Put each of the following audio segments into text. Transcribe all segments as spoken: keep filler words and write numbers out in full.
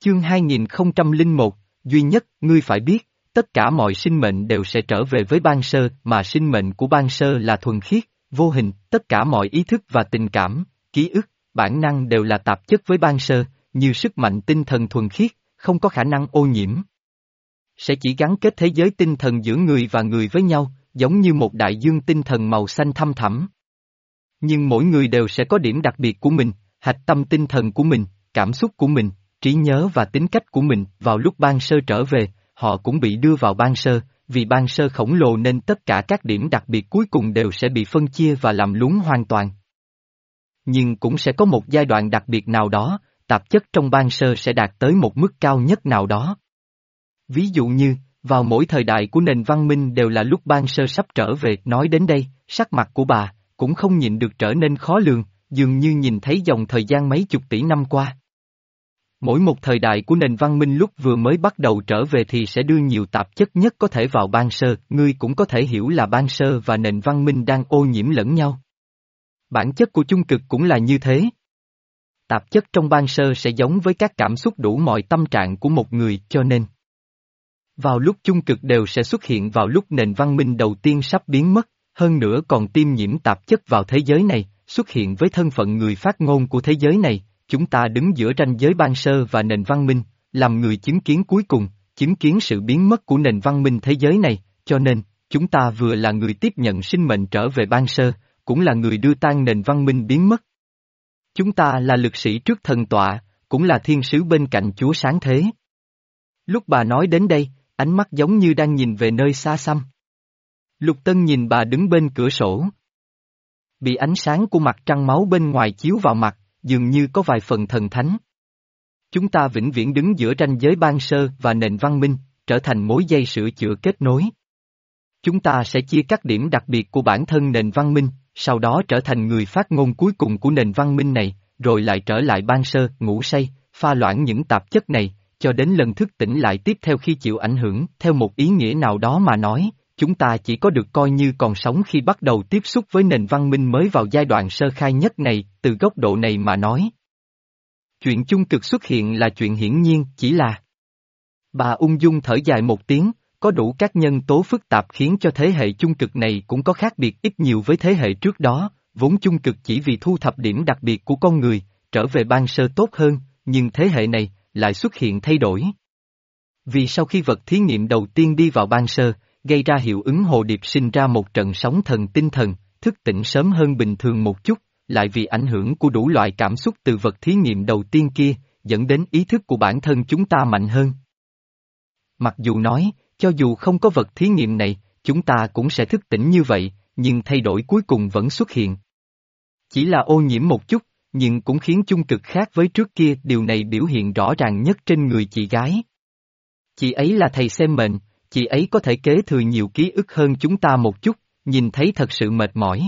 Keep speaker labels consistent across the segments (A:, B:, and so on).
A: Chương hai nghìn không trăm lẻ một, duy nhất, ngươi phải biết, tất cả mọi sinh mệnh đều sẽ trở về với ban sơ, mà sinh mệnh của ban sơ là thuần khiết, vô hình, tất cả mọi ý thức và tình cảm, ký ức, bản năng đều là tạp chất với ban sơ, như sức mạnh tinh thần thuần khiết, không có khả năng ô nhiễm. Sẽ chỉ gắn kết thế giới tinh thần giữa người và người với nhau, giống như một đại dương tinh thần màu xanh thăm thẳm. Nhưng mỗi người đều sẽ có điểm đặc biệt của mình, hạch tâm tinh thần của mình, cảm xúc của mình, trí nhớ và tính cách của mình. Vào lúc ban sơ trở về, họ cũng bị đưa vào ban sơ, vì ban sơ khổng lồ nên tất cả các điểm đặc biệt cuối cùng đều sẽ bị phân chia và làm lún hoàn toàn. Nhưng cũng sẽ có một giai đoạn đặc biệt nào đó, tạp chất trong ban sơ sẽ đạt tới một mức cao nhất nào đó. Ví dụ như, vào mỗi thời đại của nền văn minh đều là lúc ban sơ sắp trở về. Nói đến đây, sắc mặt của bà cũng không nhịn được trở nên khó lường, dường như nhìn thấy dòng thời gian mấy chục tỷ năm qua. Mỗi một thời đại của nền văn minh lúc vừa mới bắt đầu trở về thì sẽ đưa nhiều tạp chất nhất có thể vào ban sơ, ngươi cũng có thể hiểu là ban sơ và nền văn minh đang ô nhiễm lẫn nhau. Bản chất của chung cực cũng là như thế. Tạp chất trong ban sơ sẽ giống với các cảm xúc đủ mọi tâm trạng của một người, cho nên vào lúc chung cực đều sẽ xuất hiện vào lúc nền văn minh đầu tiên sắp biến mất, hơn nữa còn tiêm nhiễm tạp chất vào thế giới này, xuất hiện với thân phận người phát ngôn của thế giới này. Chúng ta đứng giữa ranh giới ban sơ và nền văn minh, làm người chứng kiến cuối cùng, chứng kiến sự biến mất của nền văn minh thế giới này, cho nên, chúng ta vừa là người tiếp nhận sinh mệnh trở về ban sơ, cũng là người đưa tan nền văn minh biến mất. Chúng ta là lực sĩ trước thần tọa, cũng là thiên sứ bên cạnh Chúa sáng thế. Lúc bà nói đến đây, ánh mắt giống như đang nhìn về nơi xa xăm. Lục Tân nhìn bà đứng bên cửa sổ. Bị ánh sáng của mặt trăng máu bên ngoài chiếu vào mặt, dường như có vài phần thần thánh. Chúng ta vĩnh viễn đứng giữa ranh giới ban sơ và nền văn minh, trở thành mối dây sửa chữa kết nối. Chúng ta sẽ chia các điểm đặc biệt của bản thân nền văn minh, sau đó trở thành người phát ngôn cuối cùng của nền văn minh này, rồi lại trở lại ban sơ, ngủ say, pha loãng những tạp chất này, cho đến lần thức tỉnh lại tiếp theo khi chịu ảnh hưởng. Theo một ý nghĩa nào đó mà nói, chúng ta chỉ có được coi như còn sống khi bắt đầu tiếp xúc với nền văn minh mới vào giai đoạn sơ khai nhất này. Từ góc độ này mà nói, chuyện chung cực xuất hiện là chuyện hiển nhiên, chỉ là bà ung dung thở dài một tiếng, có đủ các nhân tố phức tạp khiến cho thế hệ chung cực này cũng có khác biệt ít nhiều với thế hệ trước đó, vốn chung cực chỉ vì thu thập điểm đặc biệt của con người, trở về ban sơ tốt hơn, nhưng thế hệ này lại xuất hiện thay đổi. Vì sau khi vật thí nghiệm đầu tiên đi vào ban sơ, gây ra hiệu ứng hồ điệp sinh ra một trận sóng thần tinh thần, thức tỉnh sớm hơn bình thường một chút, lại vì ảnh hưởng của đủ loại cảm xúc từ vật thí nghiệm đầu tiên kia, dẫn đến ý thức của bản thân chúng ta mạnh hơn. Mặc dù nói, cho dù không có vật thí nghiệm này, chúng ta cũng sẽ thức tỉnh như vậy, nhưng thay đổi cuối cùng vẫn xuất hiện. Chỉ là ô nhiễm một chút, nhưng cũng khiến chung cực khác với trước kia. Điều này biểu hiện rõ ràng nhất trên người chị gái. Chị ấy là thầy xem mệnh, chị ấy có thể kế thừa nhiều ký ức hơn chúng ta một chút, nhìn thấy thật sự mệt mỏi.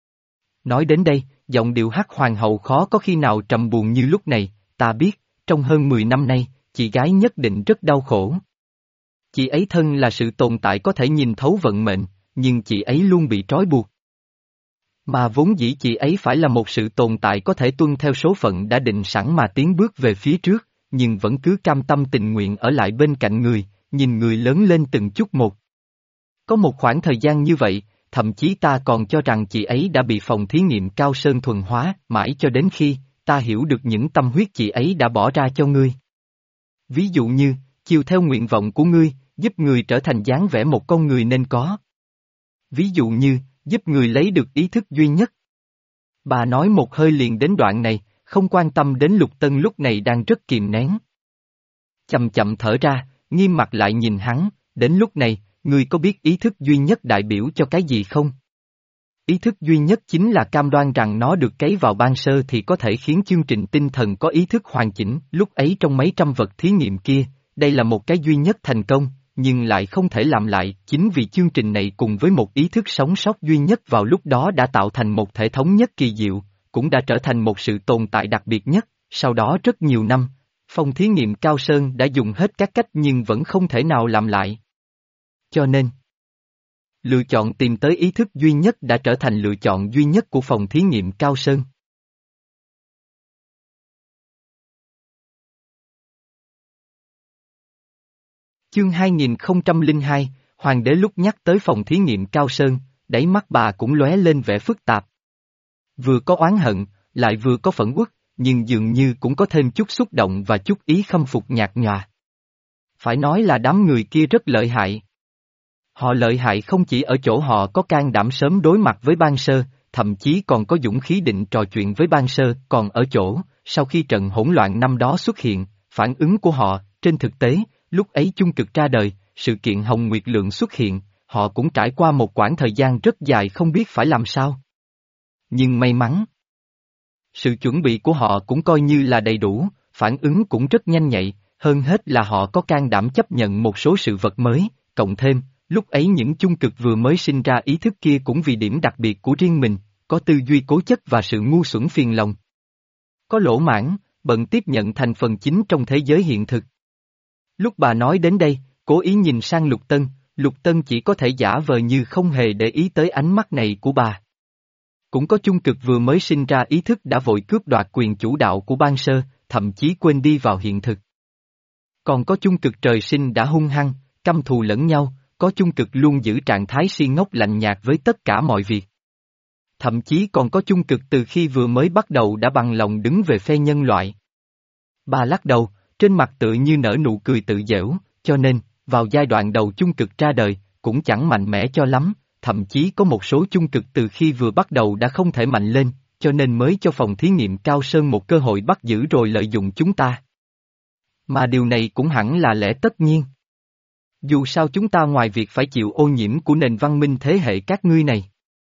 A: Nói đến đây, giọng điệu Hắc Hoàng hậu khó có khi nào trầm buồn như lúc này. Ta biết, trong hơn mười năm nay, chị gái nhất định rất đau khổ. Chị ấy thân là sự tồn tại có thể nhìn thấu vận mệnh, nhưng chị ấy luôn bị trói buộc. Mà vốn dĩ chị ấy phải là một sự tồn tại có thể tuân theo số phận đã định sẵn mà tiến bước về phía trước, nhưng vẫn cứ cam tâm tình nguyện ở lại bên cạnh người, nhìn người lớn lên từng chút một. Có một khoảng thời gian như vậy, thậm chí ta còn cho rằng chị ấy đã bị phòng thí nghiệm Cao Sơn thuần hóa, mãi cho đến khi ta hiểu được những tâm huyết chị ấy đã bỏ ra cho ngươi. Ví dụ như, chiều theo nguyện vọng của ngươi, giúp người trở thành dáng vẻ một con người nên có. Ví dụ như, giúp người lấy được ý thức duy nhất. Bà nói một hơi liền đến đoạn này, không quan tâm đến Lục Tân lúc này đang rất kìm nén. Chậm chậm thở ra, nghiêm mặt lại nhìn hắn, đến lúc này, ngươi có biết ý thức duy nhất đại biểu cho cái gì không? Ý thức duy nhất chính là cam đoan rằng nó được cấy vào ban sơ thì có thể khiến chương trình tinh thần có ý thức hoàn chỉnh. Lúc ấy trong mấy trăm vật thí nghiệm kia, đây là một cái duy nhất thành công, nhưng lại không thể làm lại. Chính vì chương trình này cùng với một ý thức sống sót duy nhất vào lúc đó đã tạo thành một thể thống nhất kỳ diệu, cũng đã trở thành một sự tồn tại đặc biệt nhất. Sau đó rất nhiều năm, phòng thí nghiệm Cao Sơn đã dùng hết các cách nhưng vẫn không thể nào làm lại. Cho nên, lựa chọn tìm tới ý thức duy nhất đã trở thành lựa chọn duy nhất của phòng thí nghiệm Cao Sơn. Chương hai nghìn không trăm lẻ hai, Hoàng đế lúc nhắc tới phòng thí nghiệm Cao Sơn, đáy mắt bà cũng lóe lên vẻ phức tạp. Vừa có oán hận, lại vừa có phẫn uất, nhưng dường như cũng có thêm chút xúc động và chút ý khâm phục nhạt nhòa. Phải nói là đám người kia rất lợi hại. Họ lợi hại không chỉ ở chỗ họ có can đảm sớm đối mặt với Ban Sơ, thậm chí còn có dũng khí định trò chuyện với Ban Sơ, còn ở chỗ, sau khi trận hỗn loạn năm đó xuất hiện, phản ứng của họ, trên thực tế, lúc ấy chung cực ra đời, sự kiện Hồng Nguyệt Lượng xuất hiện, họ cũng trải qua một quãng thời gian rất dài không biết phải làm sao. Nhưng may mắn, sự chuẩn bị của họ cũng coi như là đầy đủ, phản ứng cũng rất nhanh nhạy, hơn hết là họ có can đảm chấp nhận một số sự vật mới, cộng thêm, lúc ấy những chung cực vừa mới sinh ra ý thức kia cũng vì điểm đặc biệt của riêng mình, có tư duy cố chấp và sự ngu xuẩn phiền lòng. Có lỗ mãn, bận tiếp nhận thành phần chính trong thế giới hiện thực. Lúc bà nói đến đây, cố ý nhìn sang Lục Tân, Lục Tân chỉ có thể giả vờ như không hề để ý tới ánh mắt này của bà. Cũng có chung cực vừa mới sinh ra ý thức đã vội cướp đoạt quyền chủ đạo của Ban Sơ, thậm chí quên đi vào hiện thực. Còn có chung cực trời sinh đã hung hăng, căm thù lẫn nhau, có chung cực luôn giữ trạng thái si ngốc lạnh nhạt với tất cả mọi việc. Thậm chí còn có chung cực từ khi vừa mới bắt đầu đã bằng lòng đứng về phe nhân loại. Bà lắc đầu, trên mặt tự như nở nụ cười tự giễu, cho nên, vào giai đoạn đầu chung cực ra đời, cũng chẳng mạnh mẽ cho lắm, thậm chí có một số chung cực từ khi vừa bắt đầu đã không thể mạnh lên, cho nên mới cho phòng thí nghiệm Cao Sơn một cơ hội bắt giữ rồi lợi dụng chúng ta. Mà điều này cũng hẳn là lẽ tất nhiên. Dù sao chúng ta ngoài việc phải chịu ô nhiễm của nền văn minh thế hệ các ngươi này,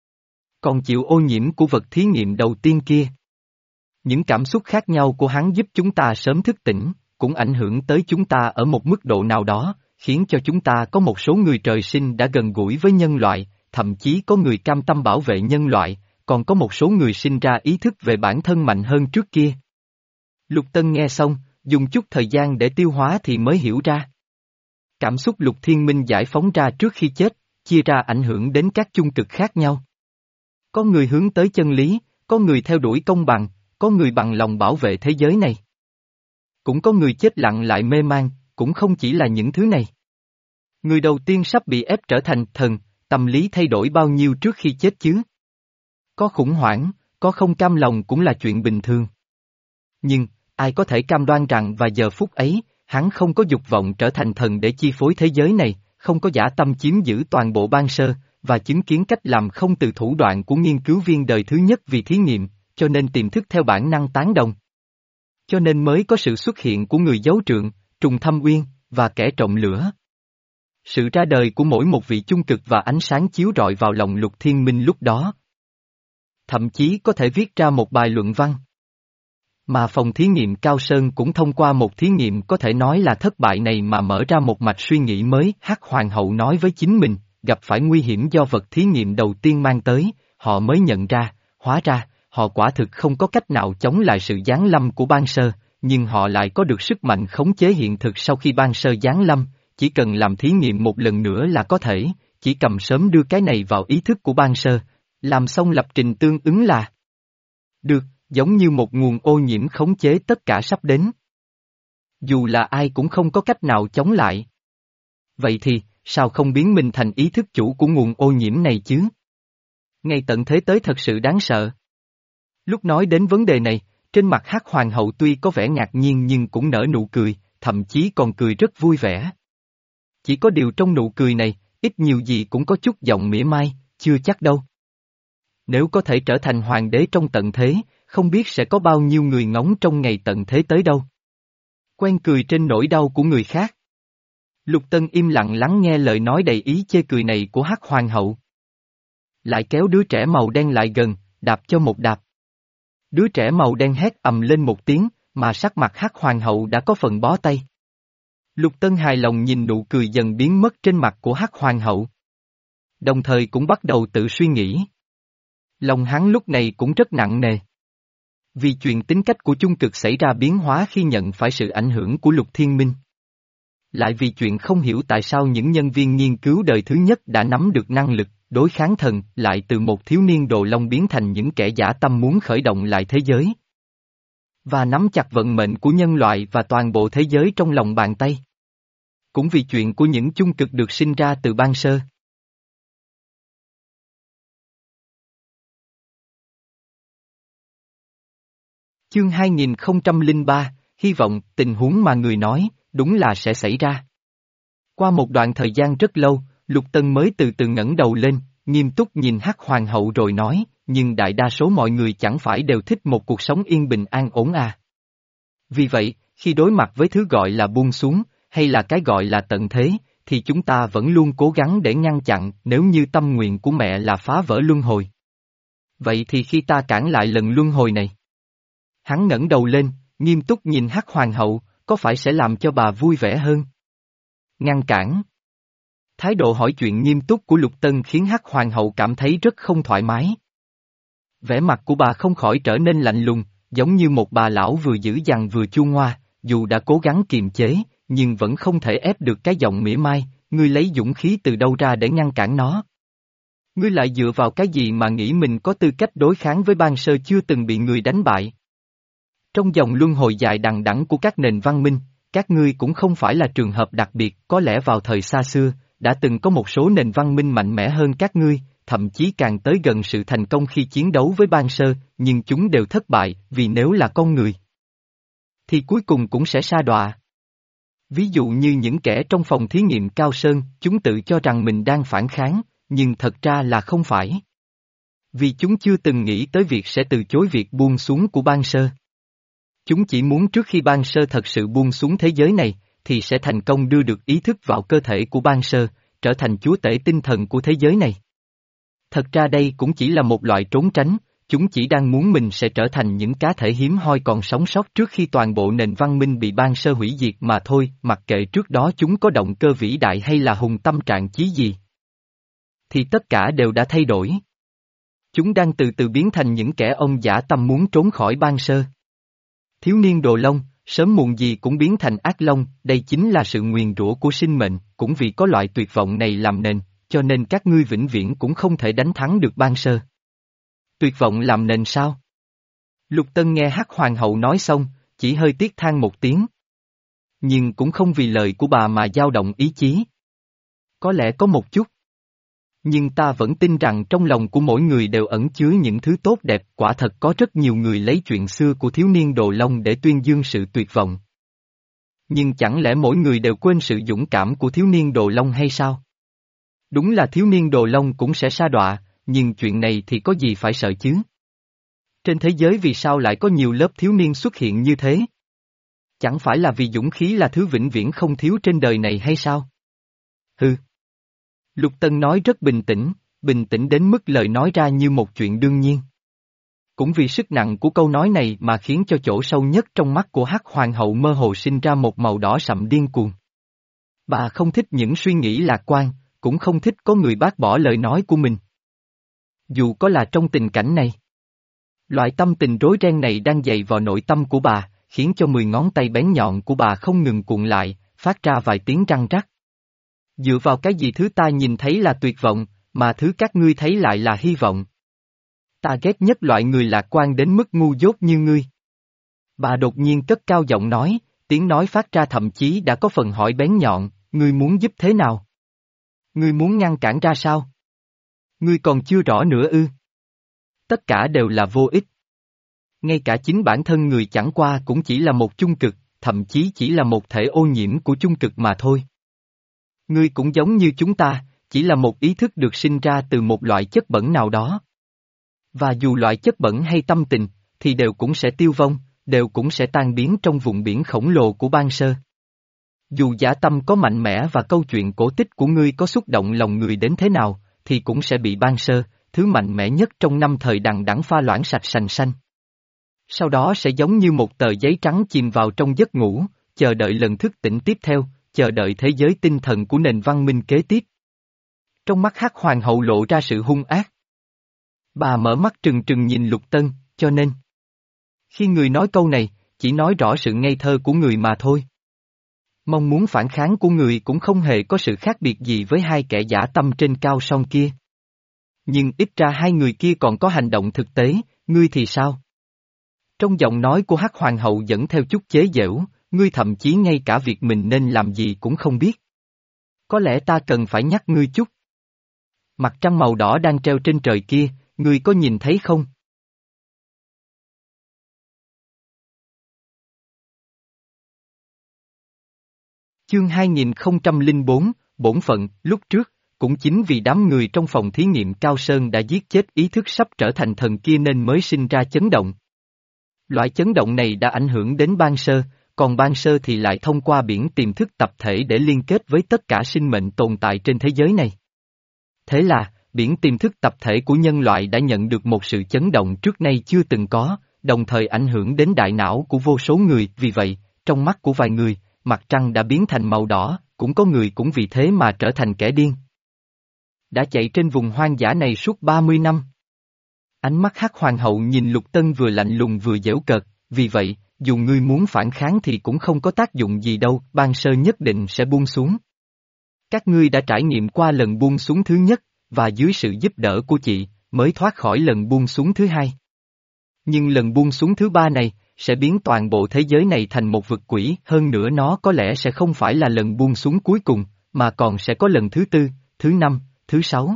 A: còn chịu ô nhiễm của vật thí nghiệm đầu tiên kia. Những cảm xúc khác nhau của hắn giúp chúng ta sớm thức tỉnh, cũng ảnh hưởng tới chúng ta ở một mức độ nào đó, khiến cho chúng ta có một số người trời sinh đã gần gũi với nhân loại, thậm chí có người cam tâm bảo vệ nhân loại, còn có một số người sinh ra ý thức về bản thân mạnh hơn trước kia. Lục Tân nghe xong, dùng chút thời gian để tiêu hóa thì mới hiểu ra. Cảm xúc Lục Thiên Minh giải phóng ra trước khi chết, chia ra ảnh hưởng đến các chung cực khác nhau. Có người hướng tới chân lý, có người theo đuổi công bằng, có người bằng lòng bảo vệ thế giới này. Cũng có người chết lặng lại mê man, cũng không chỉ là những thứ này. Người đầu tiên sắp bị ép trở thành thần, tâm lý thay đổi bao nhiêu trước khi chết chứ? Có khủng hoảng, có không cam lòng cũng là chuyện bình thường. Nhưng, ai có thể cam đoan rằng vào giờ phút ấy, hắn không có dục vọng trở thành thần để chi phối thế giới này, không có dã tâm chiếm giữ toàn bộ Ban Sơ, và chứng kiến cách làm không từ thủ đoạn của nghiên cứu viên đời thứ nhất vì thí nghiệm, cho nên tiềm thức theo bản năng tán đồng. Cho nên mới có sự xuất hiện của người giấu trượng, trùng thâm uyên, và kẻ trộm lửa. Sự ra đời của mỗi một vị chung cực và ánh sáng chiếu rọi vào lòng Lục Thiên Minh lúc đó. Thậm chí có thể viết ra một bài luận văn. Mà phòng thí nghiệm Cao Sơn cũng thông qua một thí nghiệm có thể nói là thất bại này mà mở ra một mạch suy nghĩ mới. Hắc Hoàng hậu nói với chính mình, gặp phải nguy hiểm do vật thí nghiệm đầu tiên mang tới, họ mới nhận ra, hóa ra, họ quả thực không có cách nào chống lại sự giáng lâm của Ban Sơ, nhưng họ lại có được sức mạnh khống chế hiện thực sau khi Ban Sơ giáng lâm, chỉ cần làm thí nghiệm một lần nữa là có thể, chỉ cầm sớm đưa cái này vào ý thức của Ban Sơ, làm xong lập trình tương ứng là được, giống như một nguồn ô nhiễm khống chế tất cả sắp đến. Dù là ai cũng không có cách nào chống lại. Vậy thì, sao không biến mình thành ý thức chủ của nguồn ô nhiễm này chứ? Ngay tận thế tới thật sự đáng sợ. Lúc nói đến vấn đề này, trên mặt Hắc Hoàng hậu tuy có vẻ ngạc nhiên nhưng cũng nở nụ cười, thậm chí còn cười rất vui vẻ. Chỉ có điều trong nụ cười này, ít nhiều gì cũng có chút giọng mỉa mai, chưa chắc đâu. Nếu có thể trở thành hoàng đế trong tận thế, không biết sẽ có bao nhiêu người ngóng trong ngày tận thế tới đâu. Quen cười trên nỗi đau của người khác. Lục Tân im lặng lắng nghe lời nói đầy ý chê cười này của Hắc Hoàng hậu. Lại kéo đứa trẻ màu đen lại gần, đạp cho một đạp. Đứa trẻ màu đen hét ầm lên một tiếng, mà sắc mặt Hắc Hoàng hậu đã có phần bó tay. Lục Tân hài lòng nhìn nụ cười dần biến mất trên mặt của Hắc Hoàng hậu. Đồng thời cũng bắt đầu tự suy nghĩ. Lòng hắn lúc này cũng rất nặng nề. Vì chuyện tính cách của chung cực xảy ra biến hóa khi nhận phải sự ảnh hưởng của Lục Thiên Minh. Lại vì chuyện không hiểu tại sao những nhân viên nghiên cứu đời thứ nhất đã nắm được năng lực đối kháng thần lại từ một thiếu niên đồ long biến thành những kẻ dã tâm muốn khởi động lại thế giới. Và nắm chặt vận mệnh của nhân loại và toàn bộ thế giới trong lòng bàn tay. cũng vì chuyện của những chung cực được sinh ra từ ban sơ. Chương hai nghìn không trăm lẻ ba, hy vọng tình huống mà người nói, đúng là sẽ xảy ra. Qua một đoạn thời gian rất lâu, Lục Tân mới từ từ ngẩng đầu lên, nghiêm túc nhìn Hắc Hoàng hậu rồi nói, nhưng đại đa số mọi người chẳng phải đều thích một cuộc sống yên bình an ổn à. Vì vậy, khi đối mặt với thứ gọi là buông xuống, hay là cái gọi là tận thế, thì chúng ta vẫn luôn cố gắng để ngăn chặn nếu như tâm nguyện của mẹ là phá vỡ luân hồi. Vậy thì khi ta cản lại lần luân hồi này? Hắn ngẩng đầu lên, nghiêm túc nhìn Hắc Hoàng hậu, có phải sẽ làm cho bà vui vẻ hơn? Ngăn cản. Thái độ hỏi chuyện nghiêm túc của Lục Tân khiến Hắc Hoàng hậu cảm thấy rất không thoải mái. Vẻ mặt của bà không khỏi trở nên lạnh lùng, giống như một bà lão vừa dữ dằn vừa chua ngoa, dù đã cố gắng kiềm chế, nhưng vẫn không thể ép được cái giọng mỉa mai, ngươi lấy dũng khí từ đâu ra để ngăn cản nó? Ngươi lại dựa vào cái gì mà nghĩ mình có tư cách đối kháng với ban sơ chưa từng bị người đánh bại? Trong dòng luân hồi dài đằng đẵng của các nền văn minh, các ngươi cũng không phải là trường hợp đặc biệt, có lẽ vào thời xa xưa, đã từng có một số nền văn minh mạnh mẽ hơn các ngươi, thậm chí càng tới gần sự thành công khi chiến đấu với ban sơ, nhưng chúng đều thất bại, vì nếu là con người, thì cuối cùng cũng sẽ sa đọa. Ví dụ như những kẻ trong phòng thí nghiệm Cao Sơn, chúng tự cho rằng mình đang phản kháng, nhưng thật ra là không phải. Vì chúng chưa từng nghĩ tới việc sẽ từ chối việc buông xuống của ban sơ. Chúng chỉ muốn trước khi ban sơ thật sự buông xuống thế giới này, thì sẽ thành công đưa được ý thức vào cơ thể của ban sơ, trở thành chúa tể tinh thần của thế giới này. Thật ra đây cũng chỉ là một loại trốn tránh, chúng chỉ đang muốn mình sẽ trở thành những cá thể hiếm hoi còn sống sót trước khi toàn bộ nền văn minh bị ban sơ hủy diệt mà thôi, mặc kệ trước đó chúng có động cơ vĩ đại hay là hùng tâm trạng chí gì. Thì tất cả đều đã thay đổi. Chúng đang từ từ biến thành những kẻ ông dã tâm muốn trốn khỏi ban sơ. Thiếu niên Đồ Long, sớm muộn gì cũng biến thành ác long, đây chính là sự nguyền rủa của sinh mệnh, cũng vì có loại tuyệt vọng này làm nền, cho nên các ngươi vĩnh viễn cũng không thể đánh thắng được ban sơ. Tuyệt vọng làm nền sao? Lục Tân nghe Hắc Hoàng hậu nói xong, chỉ hơi tiếc than một tiếng. Nhưng cũng không vì lời của bà mà dao động ý chí. Có lẽ có một chút. Nhưng ta vẫn tin rằng trong lòng của mỗi người đều ẩn chứa những thứ tốt đẹp, quả thật có rất nhiều người lấy chuyện xưa của thiếu niên Đồ Long để tuyên dương sự tuyệt vọng. Nhưng chẳng lẽ mỗi người đều quên sự dũng cảm của thiếu niên Đồ Long hay sao? Đúng là thiếu niên Đồ Long cũng sẽ sa đọa, nhưng chuyện này thì có gì phải sợ chứ? Trên thế giới vì sao lại có nhiều lớp thiếu niên xuất hiện như thế? Chẳng phải là vì dũng khí là thứ vĩnh viễn không thiếu trên đời này hay sao? Hừ. Lục Tân nói rất bình tĩnh, bình tĩnh đến mức lời nói ra như một chuyện đương nhiên. Cũng vì sức nặng của câu nói này mà khiến cho chỗ sâu nhất trong mắt của Hắc Hoàng hậu mơ hồ sinh ra một màu đỏ sậm điên cuồng. Bà không thích những suy nghĩ lạc quan, cũng không thích có người bác bỏ lời nói của mình. Dù có là trong tình cảnh này. Loại tâm tình rối ren này đang dày vào nội tâm của bà, khiến cho mười ngón tay bén nhọn của bà không ngừng cuộn lại, phát ra vài tiếng răng rắc. Dựa vào cái gì thứ ta nhìn thấy là tuyệt vọng, mà thứ các ngươi thấy lại là hy vọng. Ta ghét nhất loại người lạc quan đến mức ngu dốt như ngươi. Bà đột nhiên cất cao giọng nói, tiếng nói phát ra thậm chí đã có phần hỏi bén nhọn, ngươi muốn giúp thế nào? Ngươi muốn ngăn cản ra sao? Ngươi còn chưa rõ nữa ư? Tất cả đều là vô ích. Ngay cả chính bản thân người chẳng qua cũng chỉ là một chung cực, thậm chí chỉ là một thể ô nhiễm của chung cực mà thôi. Ngươi cũng giống như chúng ta, chỉ là một ý thức được sinh ra từ một loại chất bẩn nào đó. Và dù loại chất bẩn hay tâm tình, thì đều cũng sẽ tiêu vong, đều cũng sẽ tan biến trong vùng biển khổng lồ của ban sơ. Dù dã tâm có mạnh mẽ và câu chuyện cổ tích của ngươi có xúc động lòng người đến thế nào, thì cũng sẽ bị ban sơ, thứ mạnh mẽ nhất trong năm thời đằng đẵng pha loãng sạch sành xanh. Sau đó sẽ giống như một tờ giấy trắng chìm vào trong giấc ngủ, chờ đợi lần thức tỉnh tiếp theo, chờ đợi thế giới tinh thần của nền văn minh kế tiếp. Trong mắt Hắc Hoàng hậu lộ ra sự hung ác. Bà mở mắt trừng trừng nhìn Lục Tân, cho nên khi người nói câu này, chỉ nói rõ sự ngây thơ của người mà thôi. Mong muốn phản kháng của người cũng không hề có sự khác biệt gì với hai kẻ dã tâm trên cao song kia. Nhưng ít ra hai người kia còn có hành động thực tế, ngươi thì sao? Trong giọng nói của Hắc Hoàng hậu dẫn theo chút chế giễu, ngươi thậm chí ngay cả việc mình nên làm gì cũng không biết. Có lẽ ta cần phải nhắc ngươi chút. Mặt trăng màu đỏ đang treo trên trời kia, ngươi có nhìn thấy không? Chương hai nghìn không trăm lẻ bốn, bổn phận, lúc trước, cũng chính vì đám người trong phòng thí nghiệm Cao Sơn đã giết chết ý thức sắp trở thành thần kia nên mới sinh ra chấn động. Loại chấn động này đã ảnh hưởng đến ban sơ, còn ban sơ thì lại thông qua biển tiềm thức tập thể để liên kết với tất cả sinh mệnh tồn tại trên thế giới này. Thế là, biển tiềm thức tập thể của nhân loại đã nhận được một sự chấn động trước nay chưa từng có, đồng thời ảnh hưởng đến đại não của vô số người, vì vậy, trong mắt của vài người, mặt trăng đã biến thành màu đỏ, cũng có người cũng vì thế mà trở thành kẻ điên. Đã chạy trên vùng hoang dã này suốt ba mươi năm. Ánh mắt Hắc Hoàng hậu nhìn Lục Tân vừa lạnh lùng vừa giễu cợt, vì vậy, dù ngươi muốn phản kháng thì cũng không có tác dụng gì đâu, ban sơ nhất định sẽ buông xuống. Các ngươi đã trải nghiệm qua lần buông xuống thứ nhất, và dưới sự giúp đỡ của chị, mới thoát khỏi lần buông xuống thứ hai. Nhưng lần buông xuống thứ ba này, sẽ biến toàn bộ thế giới này thành một vực quỷ, hơn nữa nó có lẽ sẽ không phải là lần buông xuống cuối cùng, mà còn sẽ có lần thứ tư, thứ năm, thứ sáu.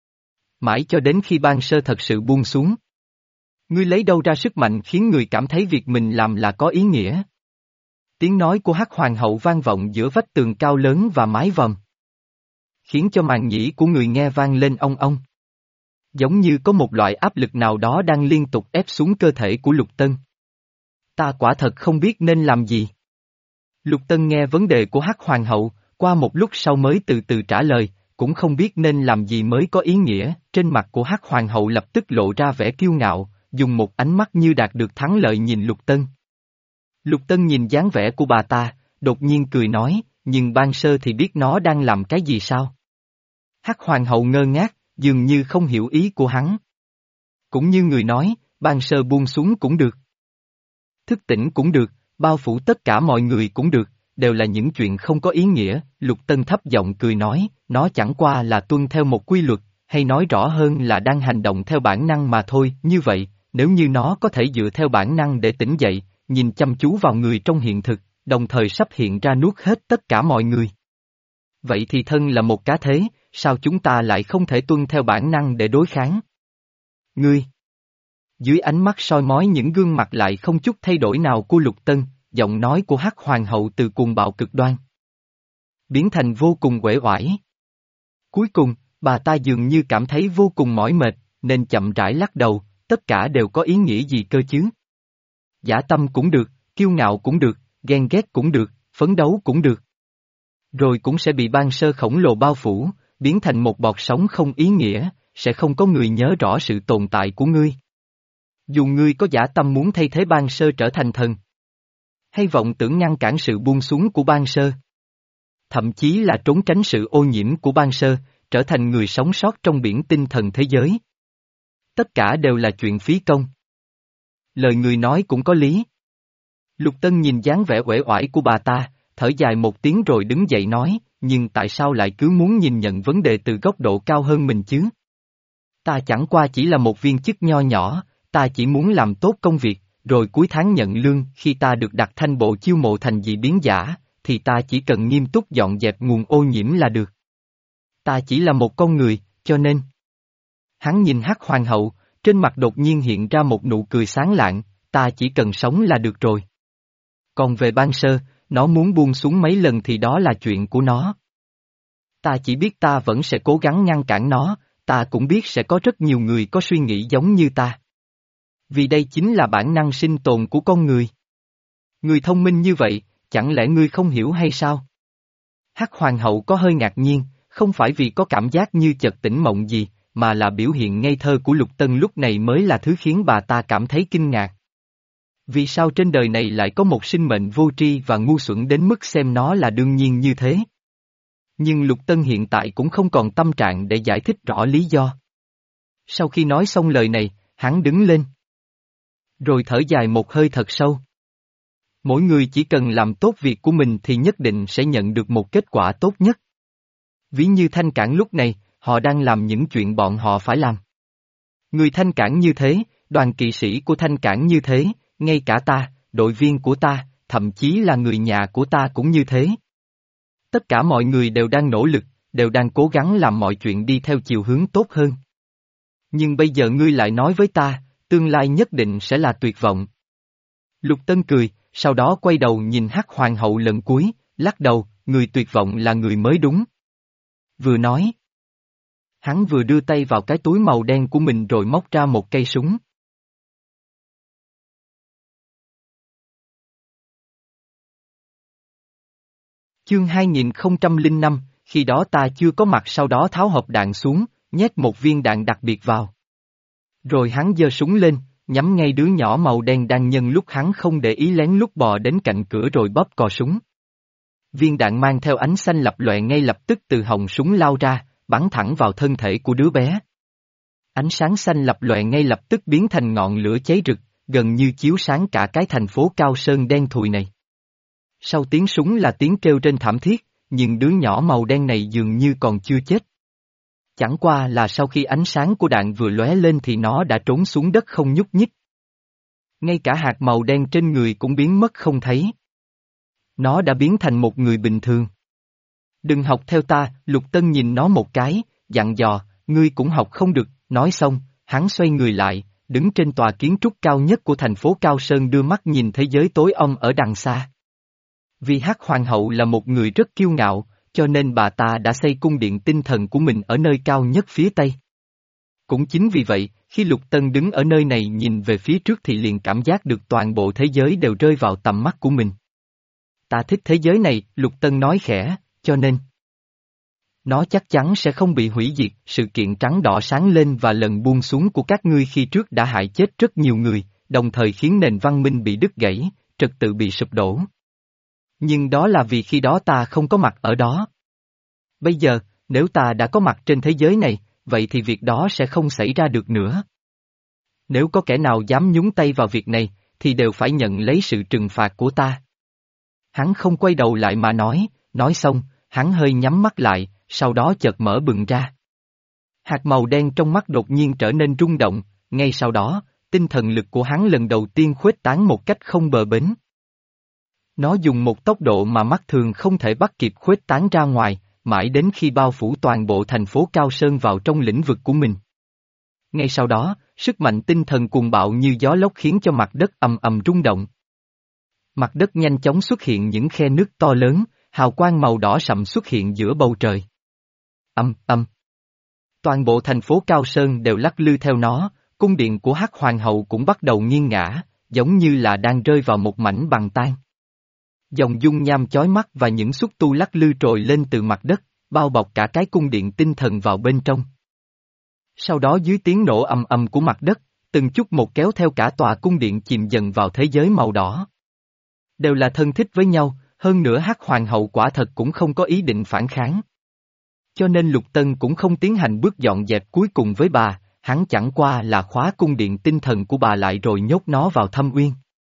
A: Mãi cho đến khi ban sơ thật sự buông xuống. Ngươi lấy đâu ra sức mạnh khiến người cảm thấy việc mình làm là có ý nghĩa? Tiếng nói của Hắc Hoàng hậu vang vọng giữa vách tường cao lớn và mái vòm, khiến cho màng nhĩ của người nghe vang lên ong ong. Giống như có một loại áp lực nào đó đang liên tục ép xuống cơ thể của Lục Tân. Ta quả thật không biết nên làm gì. Lục Tân nghe vấn đề của Hắc Hoàng hậu, qua một lúc sau mới từ từ trả lời, cũng không biết nên làm gì mới có ý nghĩa, trên mặt của Hắc Hoàng hậu lập tức lộ ra vẻ kiêu ngạo, dùng một ánh mắt như đạt được thắng lợi nhìn Lục Tân. Lục Tân nhìn dáng vẻ của bà ta, đột nhiên cười nói, nhưng ban sơ thì biết nó đang làm cái gì sao? Hắc Hoàng hậu ngơ ngác, dường như không hiểu ý của hắn. Cũng như người nói, ban sơ buông xuống cũng được. Thức tỉnh cũng được, bao phủ tất cả mọi người cũng được, đều là những chuyện không có ý nghĩa, Lục Tân thấp giọng cười nói, nó chẳng qua là tuân theo một quy luật, hay nói rõ hơn là đang hành động theo bản năng mà thôi, như vậy, nếu như nó có thể dựa theo bản năng để tỉnh dậy, nhìn chăm chú vào người trong hiện thực, đồng thời sắp hiện ra nuốt hết tất cả mọi người. Vậy thì thân là một cá thế, sao chúng ta lại không thể tuân theo bản năng để đối kháng? Ngươi! Dưới ánh mắt soi mói những gương mặt lại không chút thay đổi nào của Lục Tân, giọng nói của Hắc Hoàng hậu từ cuồng bạo cực đoan biến thành vô cùng uể oải. Cuối cùng, bà ta dường như cảm thấy vô cùng mỏi mệt, nên chậm rãi lắc đầu, tất cả đều có ý nghĩa gì cơ chứ? Dã tâm cũng được, kiêu ngạo cũng được, ghen ghét cũng được, phấn đấu cũng được. Rồi cũng sẽ bị ban sơ khổng lồ bao phủ, biến thành một bọt sóng không ý nghĩa, sẽ không có người nhớ rõ sự tồn tại của ngươi. Dù ngươi có dã tâm muốn thay thế ban sơ trở thành thần, hay vọng tưởng ngăn cản sự buông xuống của ban sơ, thậm chí là trốn tránh sự ô nhiễm của ban sơ, trở thành người sống sót trong biển tinh thần thế giới. Tất cả đều là chuyện phí công. Lời người nói cũng có lý. Lục Tân nhìn dáng vẻ uể oải của bà ta, thở dài một tiếng rồi đứng dậy nói, nhưng tại sao lại cứ muốn nhìn nhận vấn đề từ góc độ cao hơn mình chứ? Ta chẳng qua chỉ là một viên chức nho nhỏ, ta chỉ muốn làm tốt công việc, rồi cuối tháng nhận lương, khi ta được đặt thanh bộ chiêu mộ thành dị biến giả, thì ta chỉ cần nghiêm túc dọn dẹp nguồn ô nhiễm là được. Ta chỉ là một con người, cho nên... Hắn nhìn Hắc Hoàng hậu, trên mặt đột nhiên hiện ra một nụ cười sáng lạng, ta chỉ cần sống là được rồi. Còn về ban sơ, nó muốn buông xuống mấy lần thì đó là chuyện của nó. Ta chỉ biết ta vẫn sẽ cố gắng ngăn cản nó, ta cũng biết sẽ có rất nhiều người có suy nghĩ giống như ta. Vì đây chính là bản năng sinh tồn của con người. Người thông minh như vậy, chẳng lẽ ngươi không hiểu hay sao? Hắc Hoàng hậu có hơi ngạc nhiên, không phải vì có cảm giác như chợt tỉnh mộng gì, mà là biểu hiện ngây thơ của Lục Tân lúc này mới là thứ khiến bà ta cảm thấy kinh ngạc. Vì sao trên đời này lại có một sinh mệnh vô tri và ngu xuẩn đến mức xem nó là đương nhiên như thế? Nhưng Lục Tân hiện tại cũng không còn tâm trạng để giải thích rõ lý do. Sau khi nói xong lời này, hắn đứng lên. Rồi thở dài một hơi thật sâu. Mỗi người chỉ cần làm tốt việc của mình thì nhất định sẽ nhận được một kết quả tốt nhất. Ví như Thanh Cảng lúc này, họ đang làm những chuyện bọn họ phải làm. Người Thanh Cảng như thế, đoàn kỵ sĩ của Thanh Cảng như thế, ngay cả ta, đội viên của ta, thậm chí là người nhà của ta cũng như thế. tất cả mọi người đều đang nỗ lực, đều đang cố gắng làm mọi chuyện đi theo chiều hướng tốt hơn. Nhưng bây giờ ngươi lại nói với ta, tương lai nhất định sẽ là tuyệt vọng. Lục Tân cười, sau đó quay đầu nhìn Hắc Hoàng hậu lần cuối, lắc đầu, người tuyệt vọng là người mới đúng. Vừa nói, hắn vừa đưa tay vào cái túi màu đen của mình rồi móc ra một cây súng. Chương hai nghìn không trăm lẻ năm, khi đó ta chưa có mặt, sau đó tháo hộp đạn xuống, nhét một viên đạn đặc biệt vào. Rồi hắn giơ súng lên, nhắm ngay đứa nhỏ màu đen đang nhân lúc hắn không để ý lén lút bò đến cạnh cửa rồi bóp cò súng. Viên đạn mang theo ánh xanh lập lòe ngay lập tức từ họng súng lao ra, bắn thẳng vào thân thể của đứa bé. Ánh sáng xanh lập lòe ngay lập tức biến thành ngọn lửa cháy rực, gần như chiếu sáng cả cái thành phố Cao Sơn đen thùi này. Sau tiếng súng là tiếng kêu trên thảm thiết, nhưng đứa nhỏ màu đen này dường như còn chưa chết. Chẳng qua là sau khi ánh sáng của đạn vừa lóe lên thì nó đã trốn xuống đất không nhúc nhích. Ngay cả hạt màu đen trên người cũng biến mất không thấy. Nó đã biến thành một người bình thường. Đừng học theo ta, Lục Tân nhìn nó một cái, dặn dò, ngươi cũng học không được, nói xong, hắn xoay người lại, đứng trên tòa kiến trúc cao nhất của thành phố Cao Sơn đưa mắt nhìn thế giới tối om ở đằng xa. Vì Hắc Hoàng hậu là một người rất kiêu ngạo, cho nên bà ta đã xây cung điện tinh thần của mình ở nơi cao nhất phía Tây. Cũng chính vì vậy, khi Lục Tân đứng ở nơi này nhìn về phía trước thì liền cảm giác được toàn bộ thế giới đều rơi vào tầm mắt của mình. Ta thích thế giới này, Lục Tân nói khẽ, cho nên nó chắc chắn sẽ không bị hủy diệt, sự kiện trắng đỏ sáng lên và lần buông xuống của các ngươi khi trước đã hại chết rất nhiều người, đồng thời khiến nền văn minh bị đứt gãy, trật tự bị sụp đổ. Nhưng đó là vì khi đó ta không có mặt ở đó. Bây giờ, nếu ta đã có mặt trên thế giới này, vậy thì việc đó sẽ không xảy ra được nữa. Nếu có kẻ nào dám nhúng tay vào việc này, thì đều phải nhận lấy sự trừng phạt của ta. Hắn không quay đầu lại mà nói, nói xong, hắn hơi nhắm mắt lại, sau đó chợt mở bừng ra. Hạt màu đen trong mắt đột nhiên trở nên rung động, ngay sau đó, tinh thần lực của hắn lần đầu tiên khuếch tán một cách không bờ bến. Nó dùng một tốc độ mà mắt thường không thể bắt kịp khuếch tán ra ngoài, mãi đến khi bao phủ toàn bộ thành phố Cao Sơn vào trong lĩnh vực của mình. Ngay sau đó, sức mạnh tinh thần cuồng bạo như gió lốc khiến cho mặt đất ầm ầm rung động. Mặt đất nhanh chóng xuất hiện những khe nứt to lớn, hào quang màu đỏ sậm xuất hiện giữa bầu trời. Âm, âm. Toàn bộ thành phố Cao Sơn đều lắc lư theo nó, cung điện của Hắc Hoàng hậu cũng bắt đầu nghiêng ngã, giống như là đang rơi vào một mảnh băng tan. Dòng dung nham chói mắt và những xúc tu lắc lư trồi lên từ mặt đất, bao bọc cả cái cung điện tinh thần vào bên trong. Sau đó dưới tiếng nổ ầm ầm của mặt đất, từng chút một kéo theo cả tòa cung điện chìm dần vào thế giới màu đỏ. Đều là thân thích với nhau, hơn nữa Hắc Hoàng hậu quả thật cũng không có ý định phản kháng. Cho nên Lục Tân cũng không tiến hành bước dọn dẹp cuối cùng với bà, hắn chẳng qua là khóa cung điện tinh thần của bà lại rồi nhốt nó vào thâm uyên.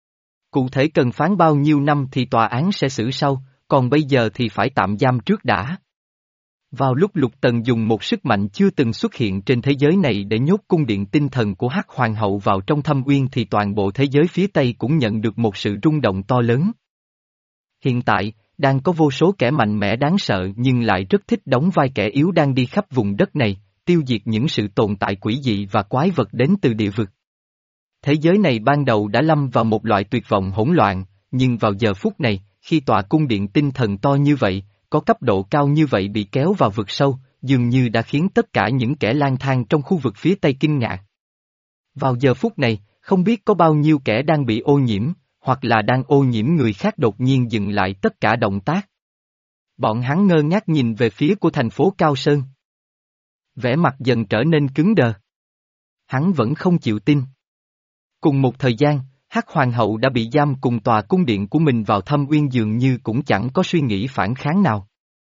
A: Cụ thể cần phán bao nhiêu năm thì tòa án sẽ xử sau, còn bây giờ thì phải tạm giam trước đã. Vào lúc Lục Tần dùng một sức mạnh chưa từng xuất hiện trên thế giới này để nhốt cung điện tinh thần của Hắc Hoàng hậu vào trong thâm uyên thì toàn bộ thế giới phía Tây cũng nhận được một sự rung động to lớn. Hiện tại, đang có vô số kẻ mạnh mẽ đáng sợ nhưng lại rất thích đóng vai kẻ yếu đang đi khắp vùng đất này, tiêu diệt những sự tồn tại quỷ dị và quái vật đến từ địa vực. Thế giới này ban đầu đã lâm vào một loại tuyệt vọng hỗn loạn, nhưng vào giờ phút này, khi tòa cung điện tinh thần to như vậy, có cấp độ cao như vậy bị kéo vào vực sâu, dường như đã khiến tất cả những kẻ lang thang trong khu vực phía Tây kinh ngạc. Vào giờ phút này, không biết có bao nhiêu kẻ đang bị ô nhiễm, hoặc là đang ô nhiễm người khác đột nhiên dừng lại tất cả động tác. Bọn hắn ngơ ngác nhìn về phía của thành phố Cao Sơn. Vẻ mặt dần trở nên cứng đờ. Hắn vẫn không chịu tin. Cùng một thời gian, Hắc Hoàng hậu đã bị giam cùng tòa cung điện của mình vào thâm uyên dường như cũng chẳng có suy nghĩ phản kháng nào.